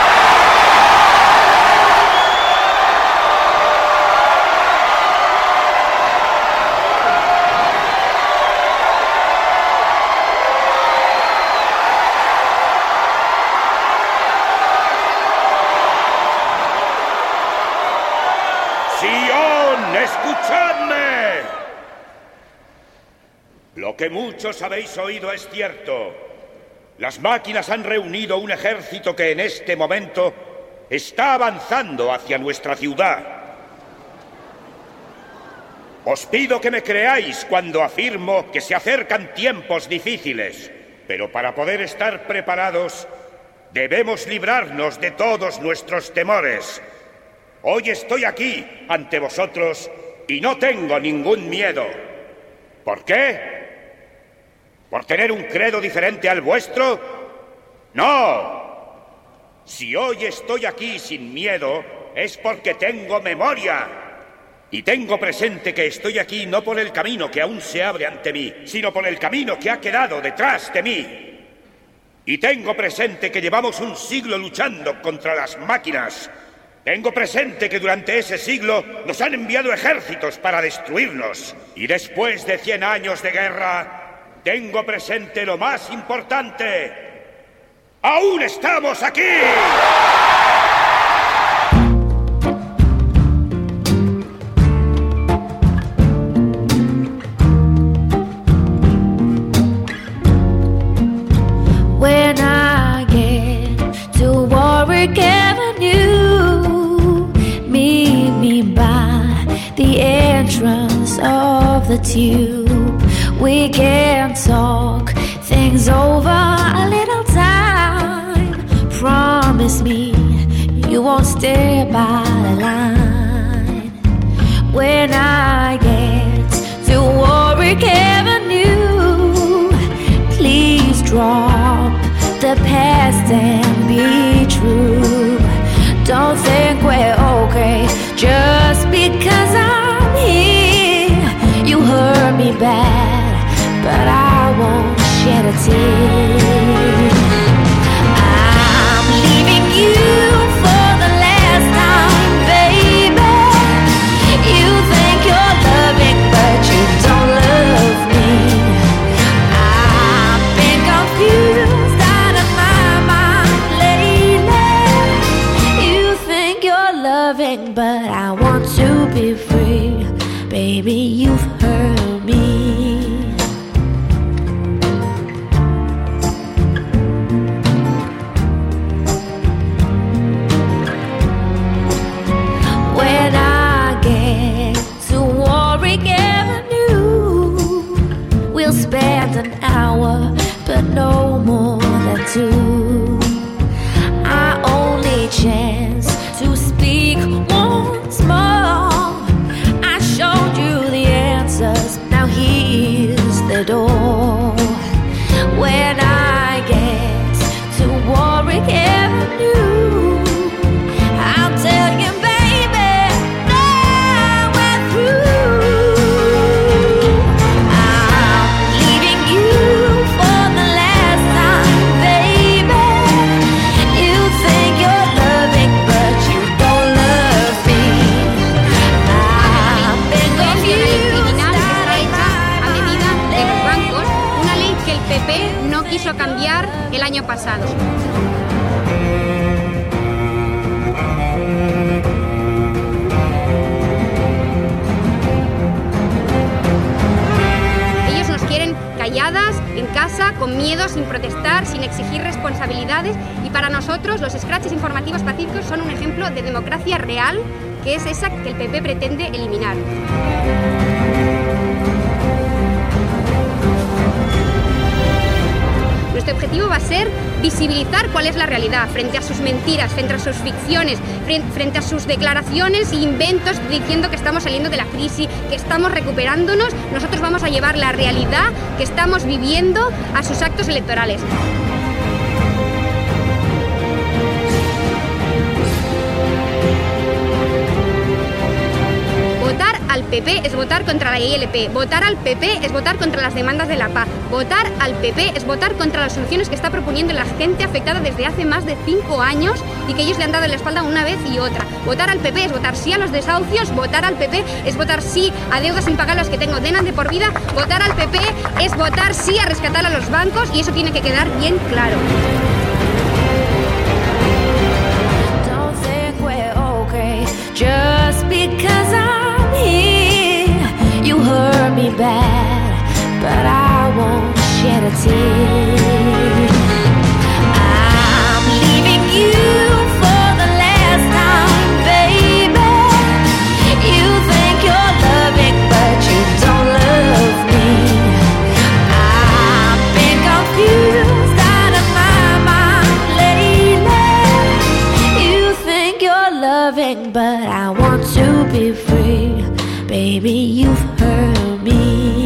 Speaker 3: ¡Sion, escuchadme! Lo que muchos habéis oído es cierto. Las máquinas han reunido un ejército que en este momento está avanzando hacia nuestra ciudad. Os pido que me creáis cuando afirmo que se acercan tiempos difíciles, pero para poder estar preparados debemos librarnos de todos nuestros temores. Hoy estoy aquí ante vosotros y no tengo ningún miedo. ¿Por qué? ¿Por tener un credo diferente al vuestro? ¡No! Si hoy estoy aquí sin miedo, es porque tengo memoria. Y tengo presente que estoy aquí no por el camino que aún se abre ante mí, sino por el camino que ha quedado detrás de mí. Y tengo presente que llevamos un siglo luchando contra las máquinas. Tengo presente que durante ese siglo nos han enviado ejércitos para destruirnos. Y después de cien años de guerra, tengo presente lo más importante. ¡Aún estamos aquí!
Speaker 15: When I get to Warwick Avenue, meet me by the entrance of the tube. We can talk things over a little time. Promise me you won't stay by the line. When I get to Warwick Avenue, please drop the past and be true. Don't think we're okay just because I'm here. You hurt me bad, but I won't shed a tear. I'm leaving you for the last time, baby. You think you're loving, but you don't love me. I've been confused out of my mind lately. You think you're loving, but I want to be free. Baby, you've hurt me. When I get to Warwick Avenue, we'll spend an hour, but no more than two. Our only chance to speak once more. I showed you the answers, now here's the door. When I get to Warwick Avenue, I'll tell you, baby, now we're through. I'm leaving you for the last time, baby. You think you're loving, but you don't love me. I've been confused out of
Speaker 17: a medida de los bancos, una ley que el P P no quiso cambiar el año pasado. Ellos nos quieren calladas, en casa, con miedo, sin protestar, sin exigir responsabilidades, y para nosotros los scratches informativos pacíficos son un ejemplo de democracia real, que es esa que el P P pretende eliminar. Nuestro objetivo va a ser visibilizar cuál es la realidad frente a sus mentiras, frente a sus ficciones, frente a sus declaraciones e inventos diciendo que estamos saliendo de la crisis, que estamos recuperándonos. Nosotros vamos a llevar la realidad que estamos viviendo a sus actos electorales. Votar al P P es votar contra la I L P, votar al P P es votar contra las demandas de la paz, votar al P P es votar contra las soluciones que está proponiendo la gente afectada desde hace más de cinco años y que ellos le han dado en la espalda una vez y otra. Votar al P P es votar sí a los desahucios, votar al P P es votar sí a deudas sin pagar las que tengo denan de por vida, votar al P P es votar sí a rescatar a los bancos, y eso tiene que quedar bien claro.
Speaker 15: Don't think we're okay just because I'm here. You hurt me bad, but I won't shed a tear. I'm leaving you for the last time, baby. You think you're loving, but you don't love me. I've been confused out of my mind lately. You think you're loving, but I want to be free. Baby, you've hurt me.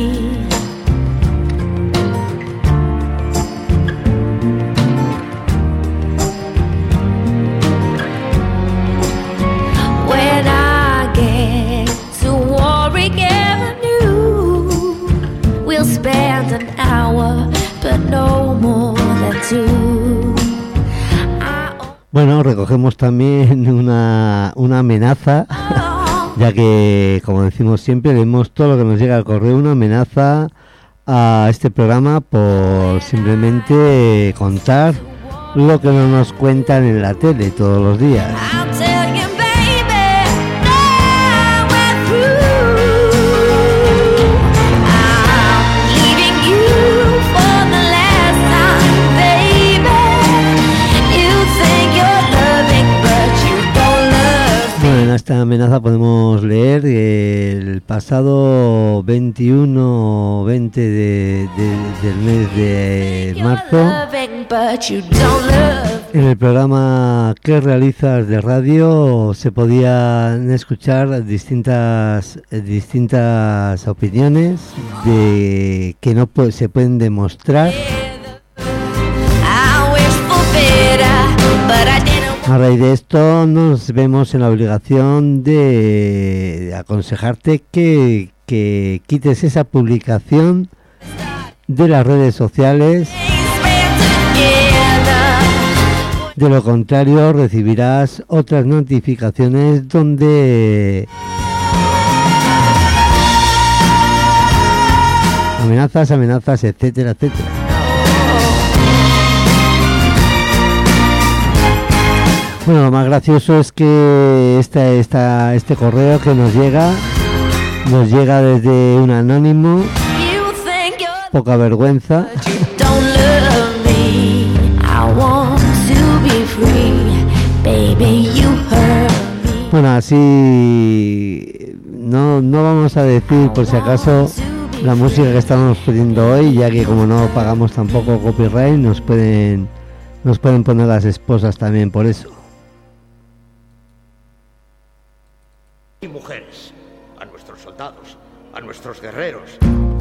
Speaker 15: When I get to Warwick Avenue, we'll spend an hour, but no more than two.
Speaker 6: Bueno, recogemos también una, una amenaza, ya que, como decimos siempre, leemos todo lo que nos llega al correo, una amenaza a este programa por simplemente contar lo que no nos cuentan en la tele todos los días. En esta amenaza podemos leer que el pasado veintiuno veinte de, de, del mes de marzo, en el programa ¿Qué realizas? De radio, se podían escuchar distintas distintas opiniones de que no se pueden demostrar A raíz de esto nos vemos en la obligación de, de aconsejarte que, que quites esa publicación de las redes sociales. De lo contrario recibirás otras notificaciones donde amenazas, amenazas, etcétera, etcétera. Bueno, lo más gracioso es que esta, esta, este correo que nos llega, nos llega desde un anónimo, poca vergüenza. Bueno, así no, no vamos a decir por si acaso la música que estamos poniendo hoy, ya que como no pagamos tampoco copyright, nos pueden, nos pueden poner las esposas también por eso.
Speaker 16: Y mujeres, a nuestros soldados, a nuestros guerreros.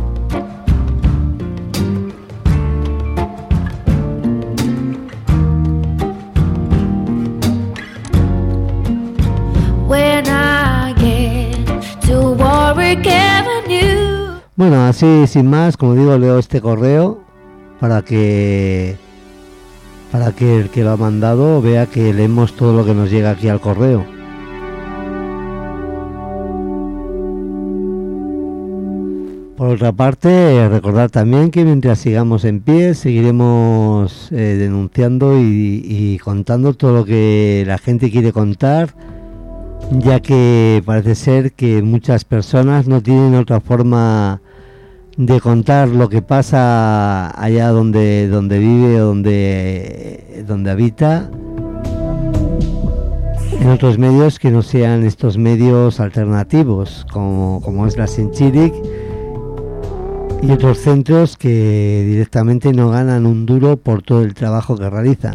Speaker 6: Bueno, así sin más, como digo, leo este correo para que para que el que lo ha mandado vea que leemos todo lo que nos llega aquí al correo. Por otra parte, recordar también que mientras sigamos en pie, seguiremos eh, denunciando y, y contando todo lo que la gente quiere contar, ya que parece ser que muchas personas no tienen otra forma de contar lo que pasa allá donde donde vive o donde donde habita, en otros medios que no sean estos medios alternativos, como, como es la Senchiric y otros centros que directamente no ganan un duro por todo el trabajo que realizan.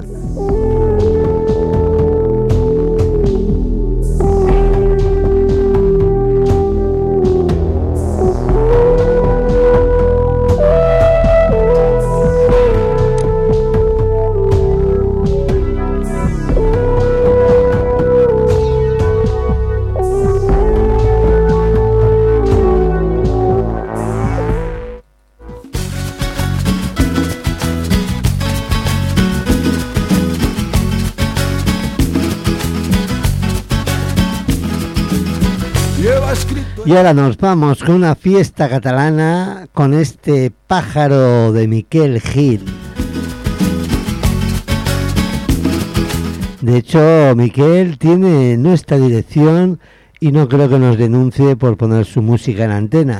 Speaker 6: Y ahora nos vamos con una fiesta catalana con este Pájaro de Miquel Gil. De hecho, Miquel tiene nuestra dirección y no creo que nos denuncie por poner su música en antena.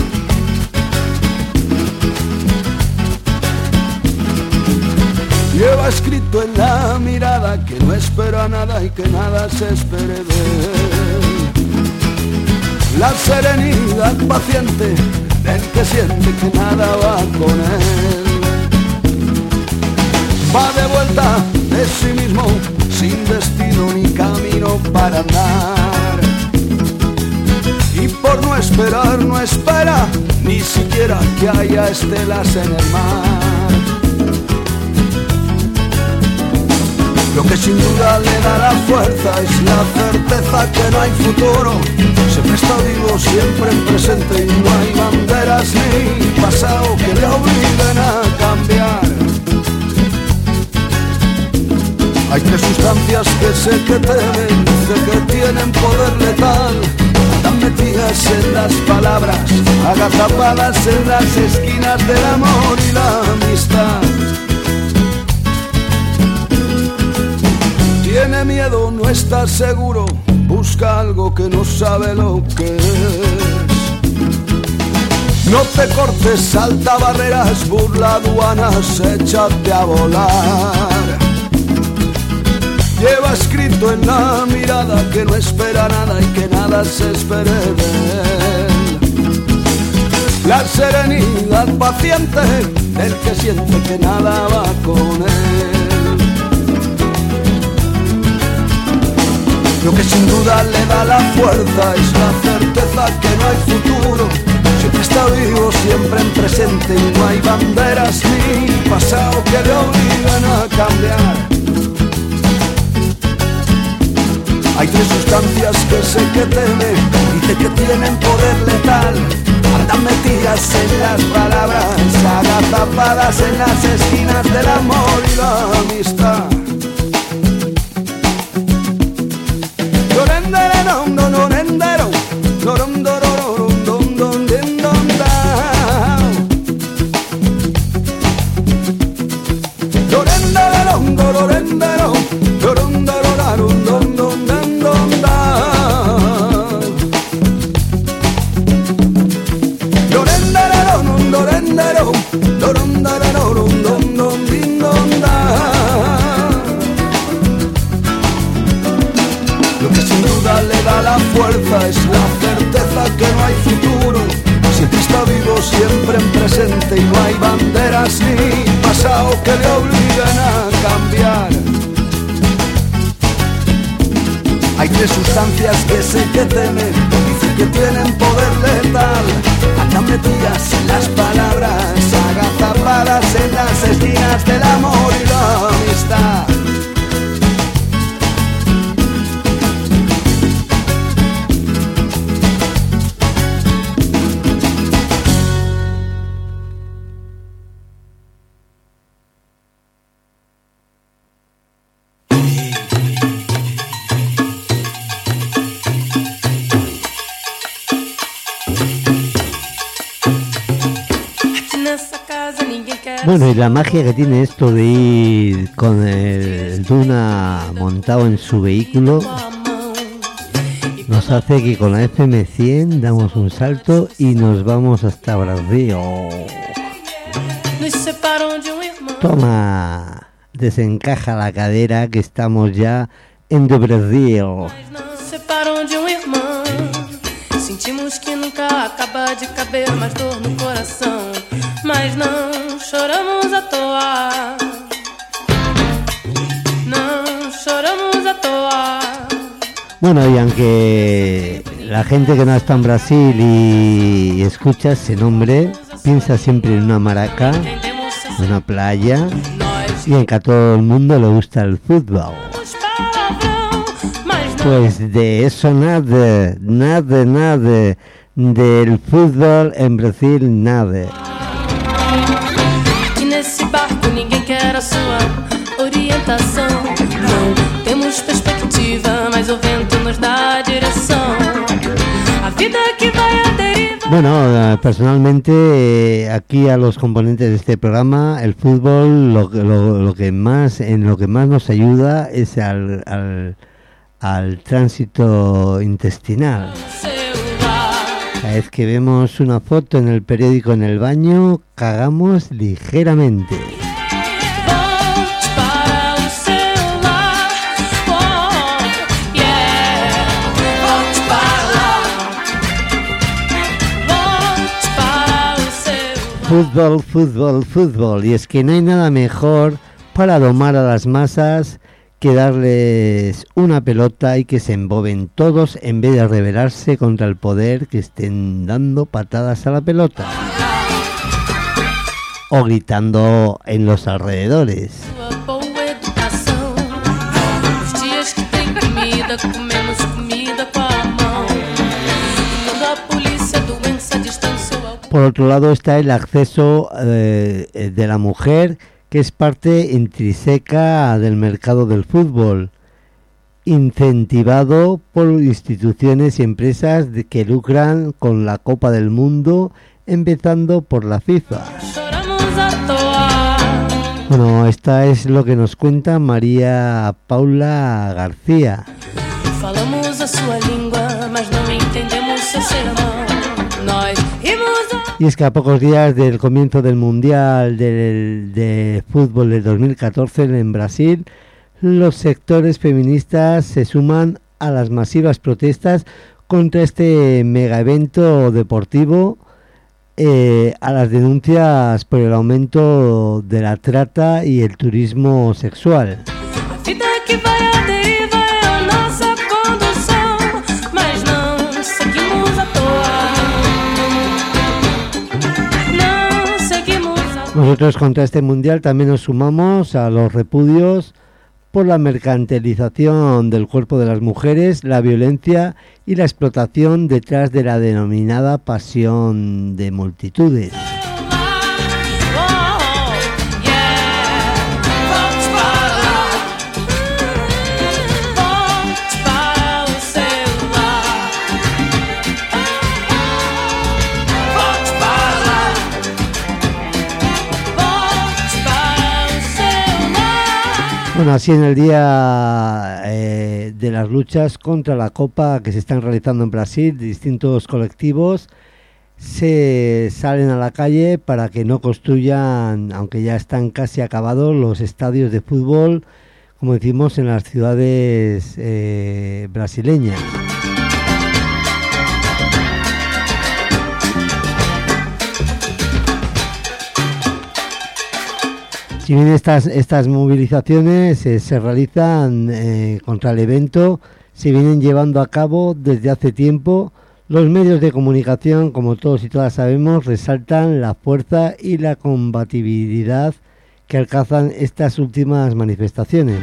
Speaker 10: Lleva escrito en la mirada que no espera nada y que nada se espere de él. La serenidad paciente del que siente que nada va con él. Va de vuelta de sí mismo, sin destino ni camino para andar. Y por no esperar, no espera ni siquiera que haya estelas en el mar. Lo que sin duda le da la fuerza es la certeza que no hay futuro. Siempre está vivo, siempre en presente, y no hay banderas ni pasado que le obliguen a cambiar. Hay tres sustancias que sé que temen, sé que tienen poder letal. Están metidas en las palabras, agazapadas en las esquinas del amor y la amistad. Tiene miedo, no está seguro, busca algo que no sabe lo que es. No te cortes, salta barreras, burla aduanas, échate a volar. Lleva escrito en la mirada que no espera nada y que nada se espere de él. La serenidad paciente del que siente que nada va con él. Lo que sin duda le da la fuerza es la certeza que no hay futuro. Siempre está vivo, siempre en presente, y no hay banderas ni pasado que le obligan a cambiar. Hay tres sustancias que sé que teme, dice que tienen poder letal. Andan metidas en las palabras, agazapadas en las esquinas del amor y la amistad. Lo que sin duda le da la fuerza es la certeza que no hay futuro. Siempre está vivo, siempre en presente, y no hay banderas ni pasado que le obliguen a cambiar. Hay tres sustancias que sé que temen, dicen que tienen poder letal. Andan metidas en las palabras, agazapadas en las esquinas del amor y la amistad.
Speaker 6: Bueno, y la magia que tiene esto de ir con el Duna montado en su vehículo nos hace que con la F M cien damos un salto y nos vamos hasta Brasil. Toma, desencaja la cadera que estamos ya en The Brasil.
Speaker 18: Sentimos que nunca acaba de caber mais dor no coração, mas não choramos à toa, não choramos à toa.
Speaker 6: Bueno, y aunque la gente que no está en Brasil y, y escucha ese nombre, piensa siempre en una maraca, en una playa, y en que a todo el mundo le gusta el fútbol. Pues de eso nada, nada, nada, del fútbol en Brasil nada.
Speaker 18: Aqui nesse barco ninguém quer a sua orientação. Não temos perspectiva, mas o vento nos dá a direção. A vida que vai a deriva.
Speaker 6: Bueno, personalmente aquí a los componentes de este programa, el fútbol lo, lo, lo que más, en lo que más nos ayuda es al, al al tránsito intestinal. Cada vez que vemos una foto en el periódico en el baño, cagamos ligeramente. Fútbol, fútbol, fútbol. Y es que no hay nada mejor para domar a las masas que darles una pelota y que se emboben todos en vez de rebelarse contra el poder, que estén dando patadas a la pelota o gritando en los alrededores. Por otro lado está el acceso eh, de la mujer, que es parte intrínseca del mercado del fútbol, incentivado por instituciones y empresas de que lucran con la Copa del Mundo, empezando por la FIFA. Bueno, esta es lo que nos cuenta María Paula García. Y es que a pocos días del comienzo del Mundial del, de Fútbol del dos mil catorce en Brasil, los sectores feministas se suman a las masivas protestas contra este mega evento deportivo, eh, a las denuncias por el aumento de la trata y el turismo sexual. Nosotros contra este mundial también nos sumamos a los repudios por la mercantilización del cuerpo de las mujeres, la violencia y la explotación detrás de la denominada pasión de multitudes. Bueno, así en el día eh, de las luchas contra la Copa que se están realizando en Brasil, distintos colectivos se salen a la calle para que no construyan, aunque ya están casi acabados, los estadios de fútbol, como decimos, en las ciudades eh, brasileñas. Si bien estas, estas movilizaciones eh, se realizan eh, contra el evento, se vienen llevando a cabo desde hace tiempo, los medios de comunicación, como todos y todas sabemos, resaltan la fuerza y la combatividad que alcanzan estas últimas manifestaciones.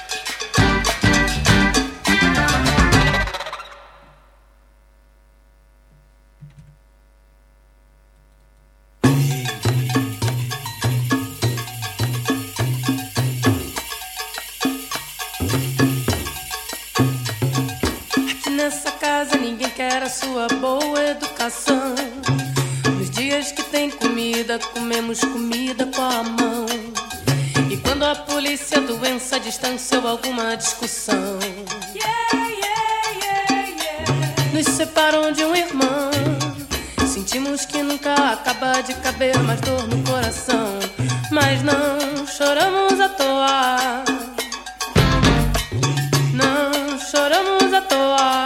Speaker 18: Sua boa educação. Nos dias que tem comida, comemos comida com a mão. E quando a polícia, doença, distância ou alguma discussão yeah, yeah, yeah, yeah. nos separam de um irmão, sentimos que nunca acaba de caber mais dor no coração. Mas não choramos à toa, não choramos à toa.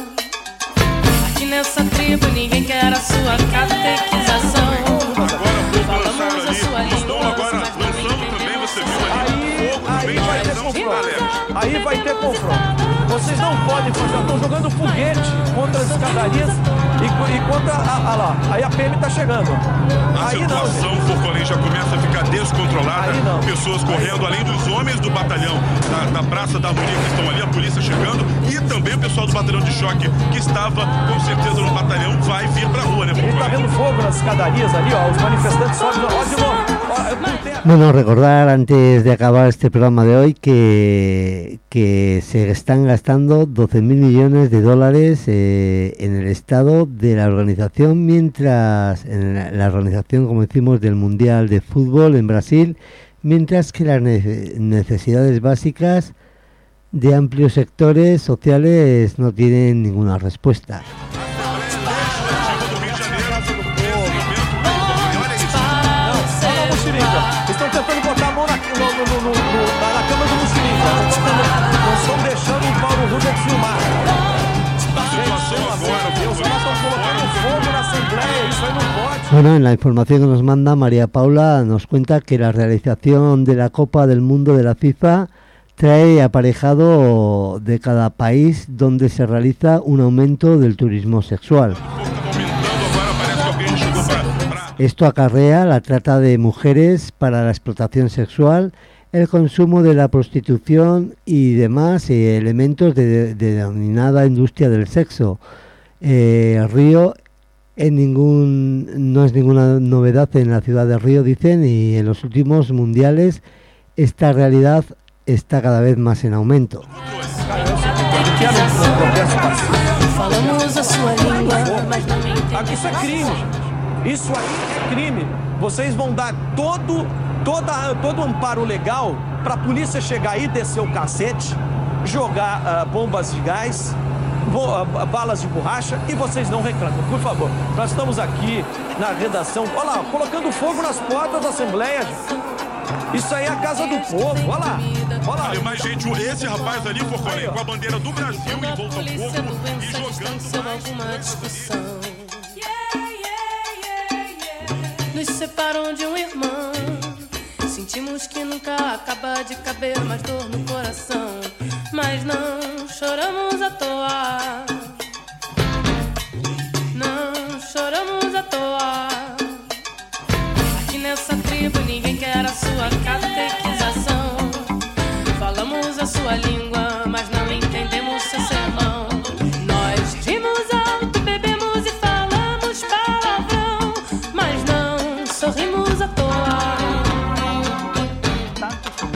Speaker 18: Nessa tribo ninguém quer a sua catequização. Falamos a sua língua. Agora lançando também, você viu ali fogo, aí vai ter confronto.
Speaker 19: Aí vai ter confronto. Vocês não podem fazer, estão jogando foguete contra as escadarias e, e contra a, a lá. Aí a P M está chegando.
Speaker 20: A
Speaker 19: aí
Speaker 20: situação
Speaker 19: não,
Speaker 20: Forcolém já começa a ficar descontrolada. Pessoas correndo, além dos homens do batalhão da, da Praça da Harmonia que estão ali, a polícia chegando, e também o pessoal do batalhão de choque que estava com certeza no batalhão vai vir pra rua, né?
Speaker 19: Ele tá vendo fogo nas escadarias ali, ó, os manifestantes sobem, ó, de novo.
Speaker 6: Bueno, recordar antes de acabar este programa de hoy que, que se están gastando doce mil millones de dólares eh, en el estado de la organización, mientras en la, la organización, como decimos, del Mundial de Fútbol en Brasil, mientras que las ne- necesidades básicas de amplios sectores sociales no tienen ninguna respuesta.
Speaker 19: Estão tentando botar a mão na, no, no, no, no, na cama do Muxiringa. Não estão deixando o Paulo Ruda filmar. Os caras estão colocando fogo na Assembleia, isso aí não pode.
Speaker 6: Bueno, en la información que nos manda María Paula nos cuenta que la realización de la Copa del Mundo de la FIFA trae aparejado de cada país donde se realiza un aumento del turismo sexual. Esto acarrea la trata de mujeres para la explotación sexual, el consumo de la prostitución y demás eh, elementos de, de denominada industria del sexo. Eh, Río en ningún, no es ninguna novedad en la ciudad de Río, dicen, y en los últimos mundiales esta realidad está cada vez más en aumento.
Speaker 19: Isso é crime. Isso aí é crime. Vocês vão dar todo, toda, todo amparo legal para a polícia chegar aí, descer o cacete, jogar uh, bombas de gás, bo- uh, balas de borracha, e vocês não reclamam. Por favor, nós estamos aqui na redação, olha lá, colocando fogo nas portas da Assembleia. Isso aí é a casa do povo, olha lá. Olha lá.
Speaker 20: Olha, mas gente, esse rapaz ali, Forcolém, com a bandeira do Brasil em volta ao fogo e jogando...
Speaker 18: Nos separam de um irmão, sentimos que nunca acaba de caber mais dor no coração. Mas não choramos à toa, não choramos à toa. Aqui nessa tribo ninguém quer a sua catequização. Falamos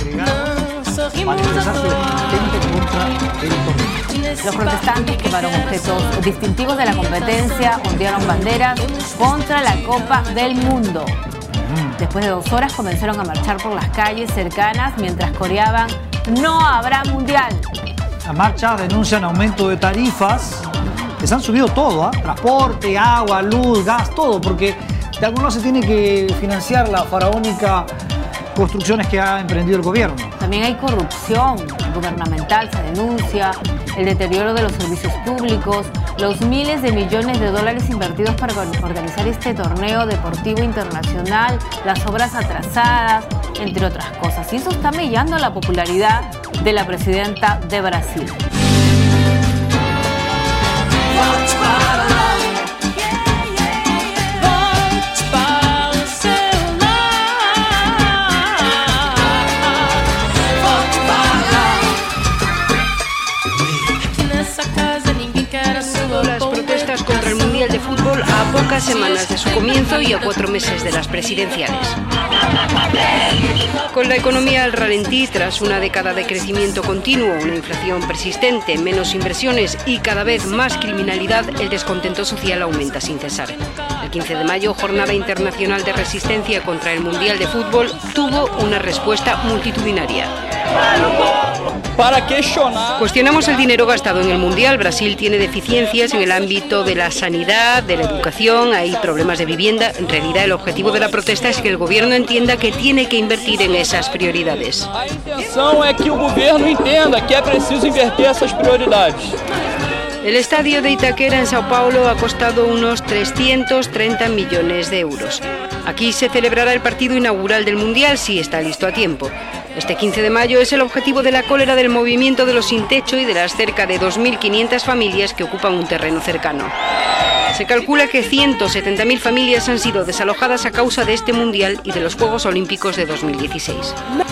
Speaker 21: para expresar su existente contra el torneo.
Speaker 22: Los protestantes quemaron objetos distintivos de la competencia, ondearon banderas contra la Copa del Mundo. Después de dos horas comenzaron a marchar por las calles cercanas mientras coreaban "No habrá mundial".
Speaker 21: Las marchas denuncian aumento de tarifas, les han subido todo, ¿eh? Transporte, agua, luz, gas, todo, porque de algún modo se tiene que financiar la faraónica construcciones que ha emprendido el gobierno.
Speaker 22: También hay corrupción gubernamental, se denuncia, el deterioro de los servicios públicos, los miles de millones de dólares invertidos para organizar este torneo deportivo internacional, las obras atrasadas, entre otras cosas. Y eso está mellando la popularidad de la presidenta de Brasil.
Speaker 23: Las protestas contra el Mundial de Fútbol a pocas semanas de su comienzo y a cuatro meses de las presidenciales. Con la economía al ralentí, tras una década de crecimiento continuo, una inflación persistente, menos inversiones y cada vez más criminalidad, el descontento social aumenta sin cesar. El quince de mayo, Jornada Internacional de Resistencia contra el Mundial de Fútbol, tuvo una respuesta multitudinaria.
Speaker 24: Para cuestionar...
Speaker 23: Cuestionamos el dinero gastado en el Mundial. Brasil tiene deficiencias en el ámbito de la sanidad, de la educación, hay problemas de vivienda. En realidad, el objetivo de la protesta es que el gobierno entienda que tiene que invertir en esas prioridades.
Speaker 24: La intención es que el gobierno entienda que es preciso invertir esas prioridades.
Speaker 23: El estadio de Itaquera en Sao Paulo ha costado unos trescientos treinta millones de euros. Aquí se celebrará el partido inaugural del Mundial si está listo a tiempo. Este quince de mayo es el objetivo de la cólera del movimiento de los sin techo y de las cerca de dos mil quinientas familias que ocupan un terreno cercano. Se calcula que ciento setenta mil familias han sido desalojadas a causa de este Mundial y de los Juegos Olímpicos de dos mil dieciséis.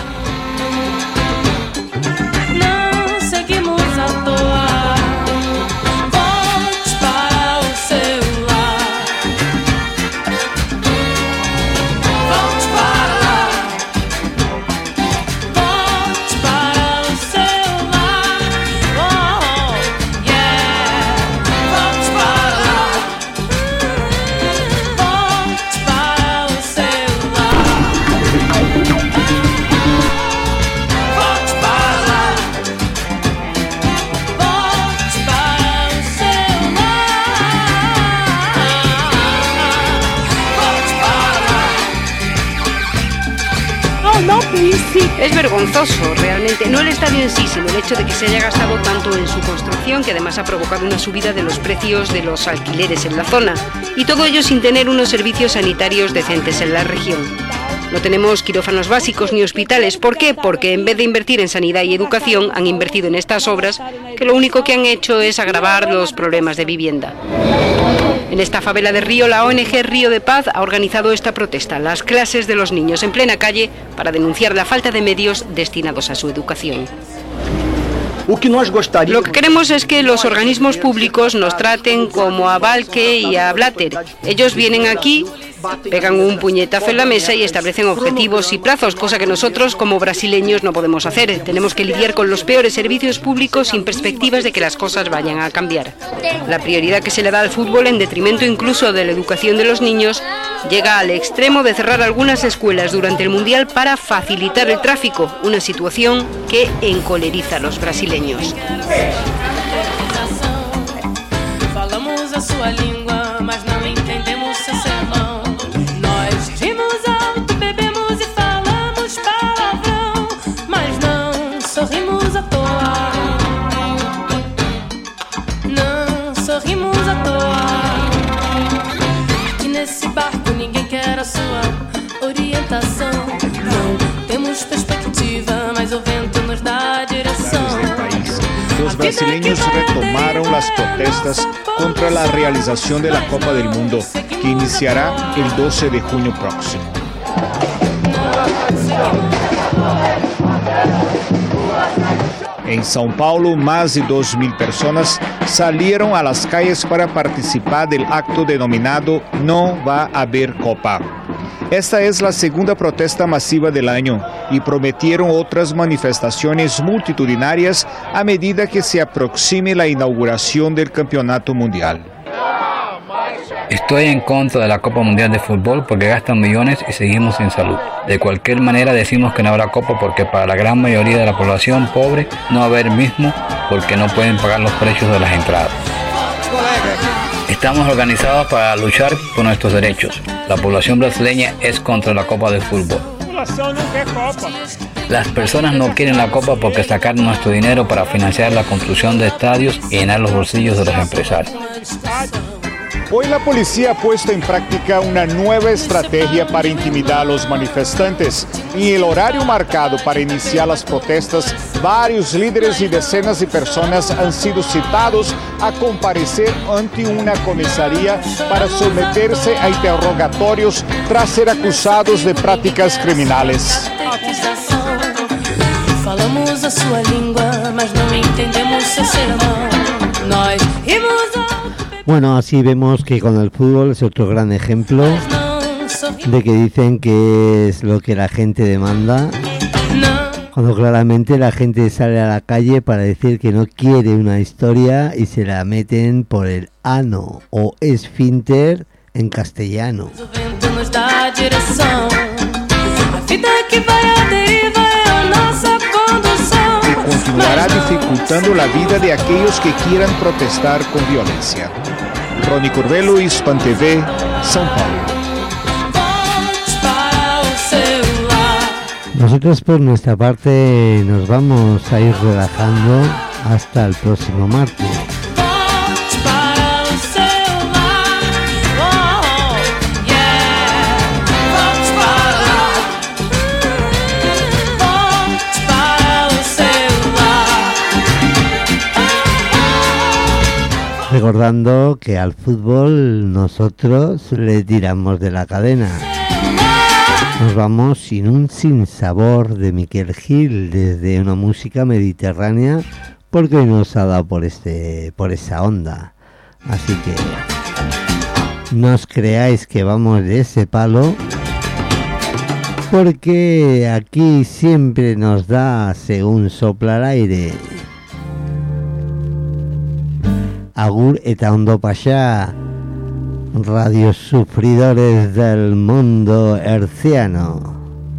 Speaker 23: Es vergonzoso, realmente, no el estadio en sí, sino el hecho de que se haya gastado tanto en su construcción, que además ha provocado una subida de los precios de los alquileres en la zona, y todo ello sin tener unos servicios sanitarios decentes en la región. No tenemos quirófanos básicos ni hospitales. ¿Por qué? Porque en vez de invertir en sanidad y educación, han invertido en estas obras, que lo único que han hecho es agravar los problemas de vivienda. En esta favela de Río, la O N G Río de Paz ha organizado esta protesta, las clases de los niños en plena calle, para denunciar la falta de medios destinados a su educación. Lo que queremos es que los organismos públicos nos traten como a Balke y a Blatter. Ellos vienen aquí, pegan un puñetazo en la mesa y establecen objetivos y plazos, cosa que nosotros como brasileños no podemos hacer. Tenemos que lidiar con los peores servicios públicos sin perspectivas de que las cosas vayan a cambiar. La prioridad que se le da al fútbol, en detrimento incluso de la educación de los niños, llega al extremo de cerrar algunas escuelas durante el Mundial para facilitar el tráfico, una situación que encoleriza a los brasileños.
Speaker 18: Falamos a sua língua, mas não entendemos seu sermão. Nós rimos alto, bebemos e falamos palavrão, mas não sorrimos à toa. Não sorrimos à toa. Aqui nesse barco ninguém quer a sua orientação. Não temos perspectiva, mas o vento nos dá direção.
Speaker 25: Los brasileños retomaron las protestas contra la realización de la Copa del Mundo, que iniciará el doce de junio próximo. En São Paulo, más de dos mil personas salieron a las calles para participar del acto denominado No va a haber Copa. Esta es la segunda protesta masiva del año y prometieron otras manifestaciones multitudinarias a medida que se aproxime la inauguración del Campeonato Mundial.
Speaker 1: Estoy en contra de la Copa Mundial de Fútbol porque gastan millones y seguimos sin salud. De cualquier manera decimos que no habrá Copa porque para la gran mayoría de la población pobre no va a haber mismo porque no pueden pagar los precios de las entradas. Estamos organizados para luchar por nuestros derechos. La población brasileña es contra la Copa de Fútbol. Las personas no quieren la Copa porque sacaron nuestro dinero para financiar la construcción de estadios y llenar los bolsillos de los empresarios.
Speaker 25: Hoy la policía ha puesto en práctica una nueva estrategia para intimidar a los manifestantes. En el horario marcado para iniciar las protestas, varios líderes y decenas de personas han sido citados a comparecer ante una comisaría para someterse a interrogatorios tras ser acusados de prácticas criminales.
Speaker 18: Falamos a sua língua, mas não entendemos seu sermão. Nós rimos a...
Speaker 6: Bueno, así vemos que con el fútbol es otro gran ejemplo de que dicen que es lo que la gente demanda, cuando claramente la gente sale a la calle para decir que no quiere una historia y se la meten por el ano o esfínter en castellano.
Speaker 25: Continuará dificultando la vida de aquellos que quieran protestar con violencia. Ronnie Curvelo, Hispan T V, São Paulo.
Speaker 6: Nosotros por nuestra parte nos vamos a ir relajando hasta el próximo martes. Recordando que al fútbol nosotros le tiramos de la cadena. Nos vamos sin un sinsabor de Miquel Gil desde una música mediterránea porque hoy nos ha dado por este por esa onda. Así que no os creáis que vamos de ese palo porque aquí siempre nos da según sopla el aire. Agur eta ondo pasá, radios sufridores del mundo herciano.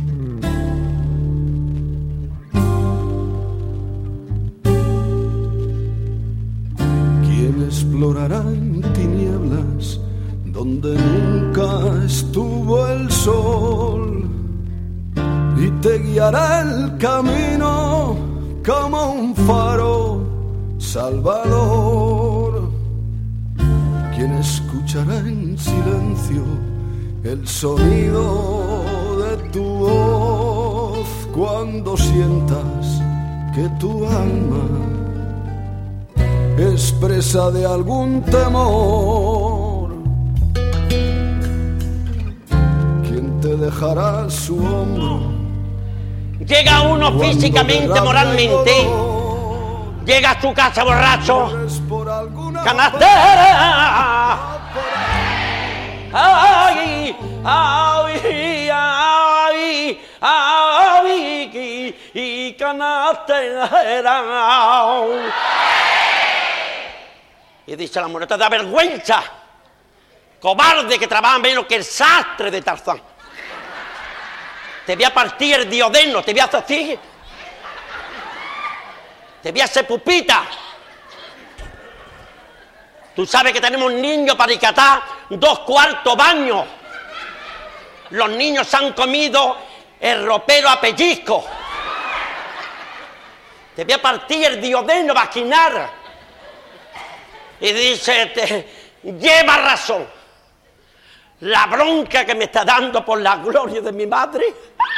Speaker 10: ¿Quién explorará en tinieblas donde nunca estuvo el sol? Y te guiará el camino como un faro salvador. ¿Quién escuchará en silencio el sonido de tu voz cuando sientas que tu alma es presa de algún temor? ¿Quién te dejará su hombro?
Speaker 4: Llega uno físicamente, moralmente, llega a su casa borracho, canastera. Ay, ay, ay, ay, y canastera. Y dice la mujer, te da vergüenza, cobarde que trabaja menos que el sastre de Tarzán. Te voy a partir el diodeno, te voy a hacer así. Te voy a hacer pupita. Tú sabes que tenemos niños para rescatar dos cuartos baños. Los niños se han comido el ropero a pellizco. Te voy a partir el diodeno vaginal. Y dice, te, lleva razón. La bronca que me está dando por la gloria de mi madre,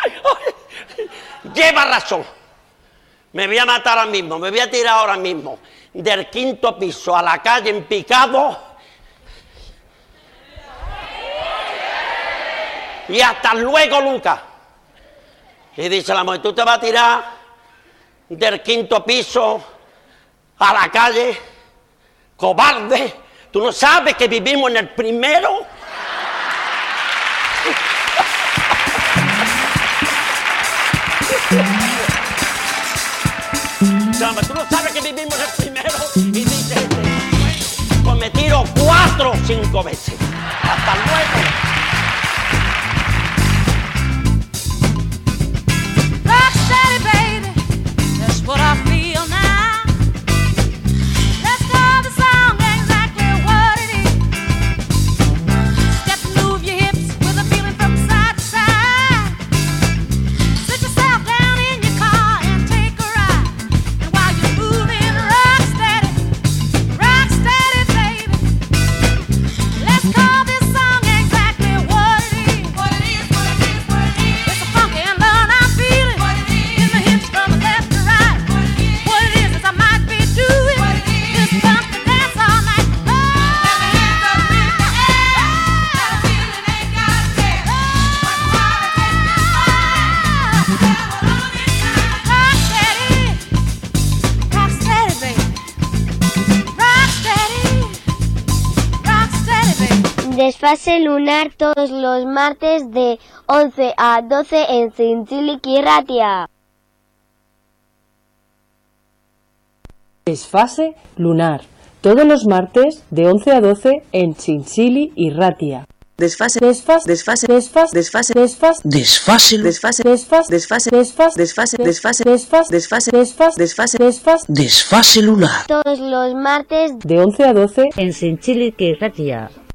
Speaker 4: lleva razón. Me voy a matar ahora mismo, me voy a tirar ahora mismo del quinto piso a la calle en picado y hasta luego, Lucas. Y dice la mujer, ¿tú te vas a tirar del quinto piso a la calle? Cobarde, ¿tú no sabes que vivimos en el primero? Chama, tú no sabes que vivimos el primero. Y dice este, pues me tiro cuatro o cinco veces. Hasta luego.
Speaker 15: Rocksteady, baby, that's what I feel now. Let's call the song exactly what it is. Step and move your hips with a feeling from side to side. Sit yourself down in your car and take a ride. And while you're moving, rock steady, rock steady, baby. Let's call this song exactly what it is. What it is, what it is, what it is. It's a funky and love I'm feeling. What it is. In the hips from left to right. What it is. What it is is I might be doing. What it is. Just pump and dance all night. Oh, let me hear the rhythm in the air. Got a feeling ain't got a care. One while I take this fire. Devil on inside. Rock steady, rock steady, baby. Rock steady, rock steady, baby.
Speaker 5: Desfase lunar todos los martes de once a doce en Zintzilik Irratia.
Speaker 7: Desfase lunar, todos los martes de once a doce en Chinchili y Ratia. Desfase, desfase, desfase, desfase, desfase, desfase, desfase, desfase, desfase, desfase, desfase, desfase, desfase, desfase, desfase, desfase, desfase, desfase, desfase lunar.
Speaker 5: Todos los martes
Speaker 7: de once a doce
Speaker 22: en Chinchili y Ratia.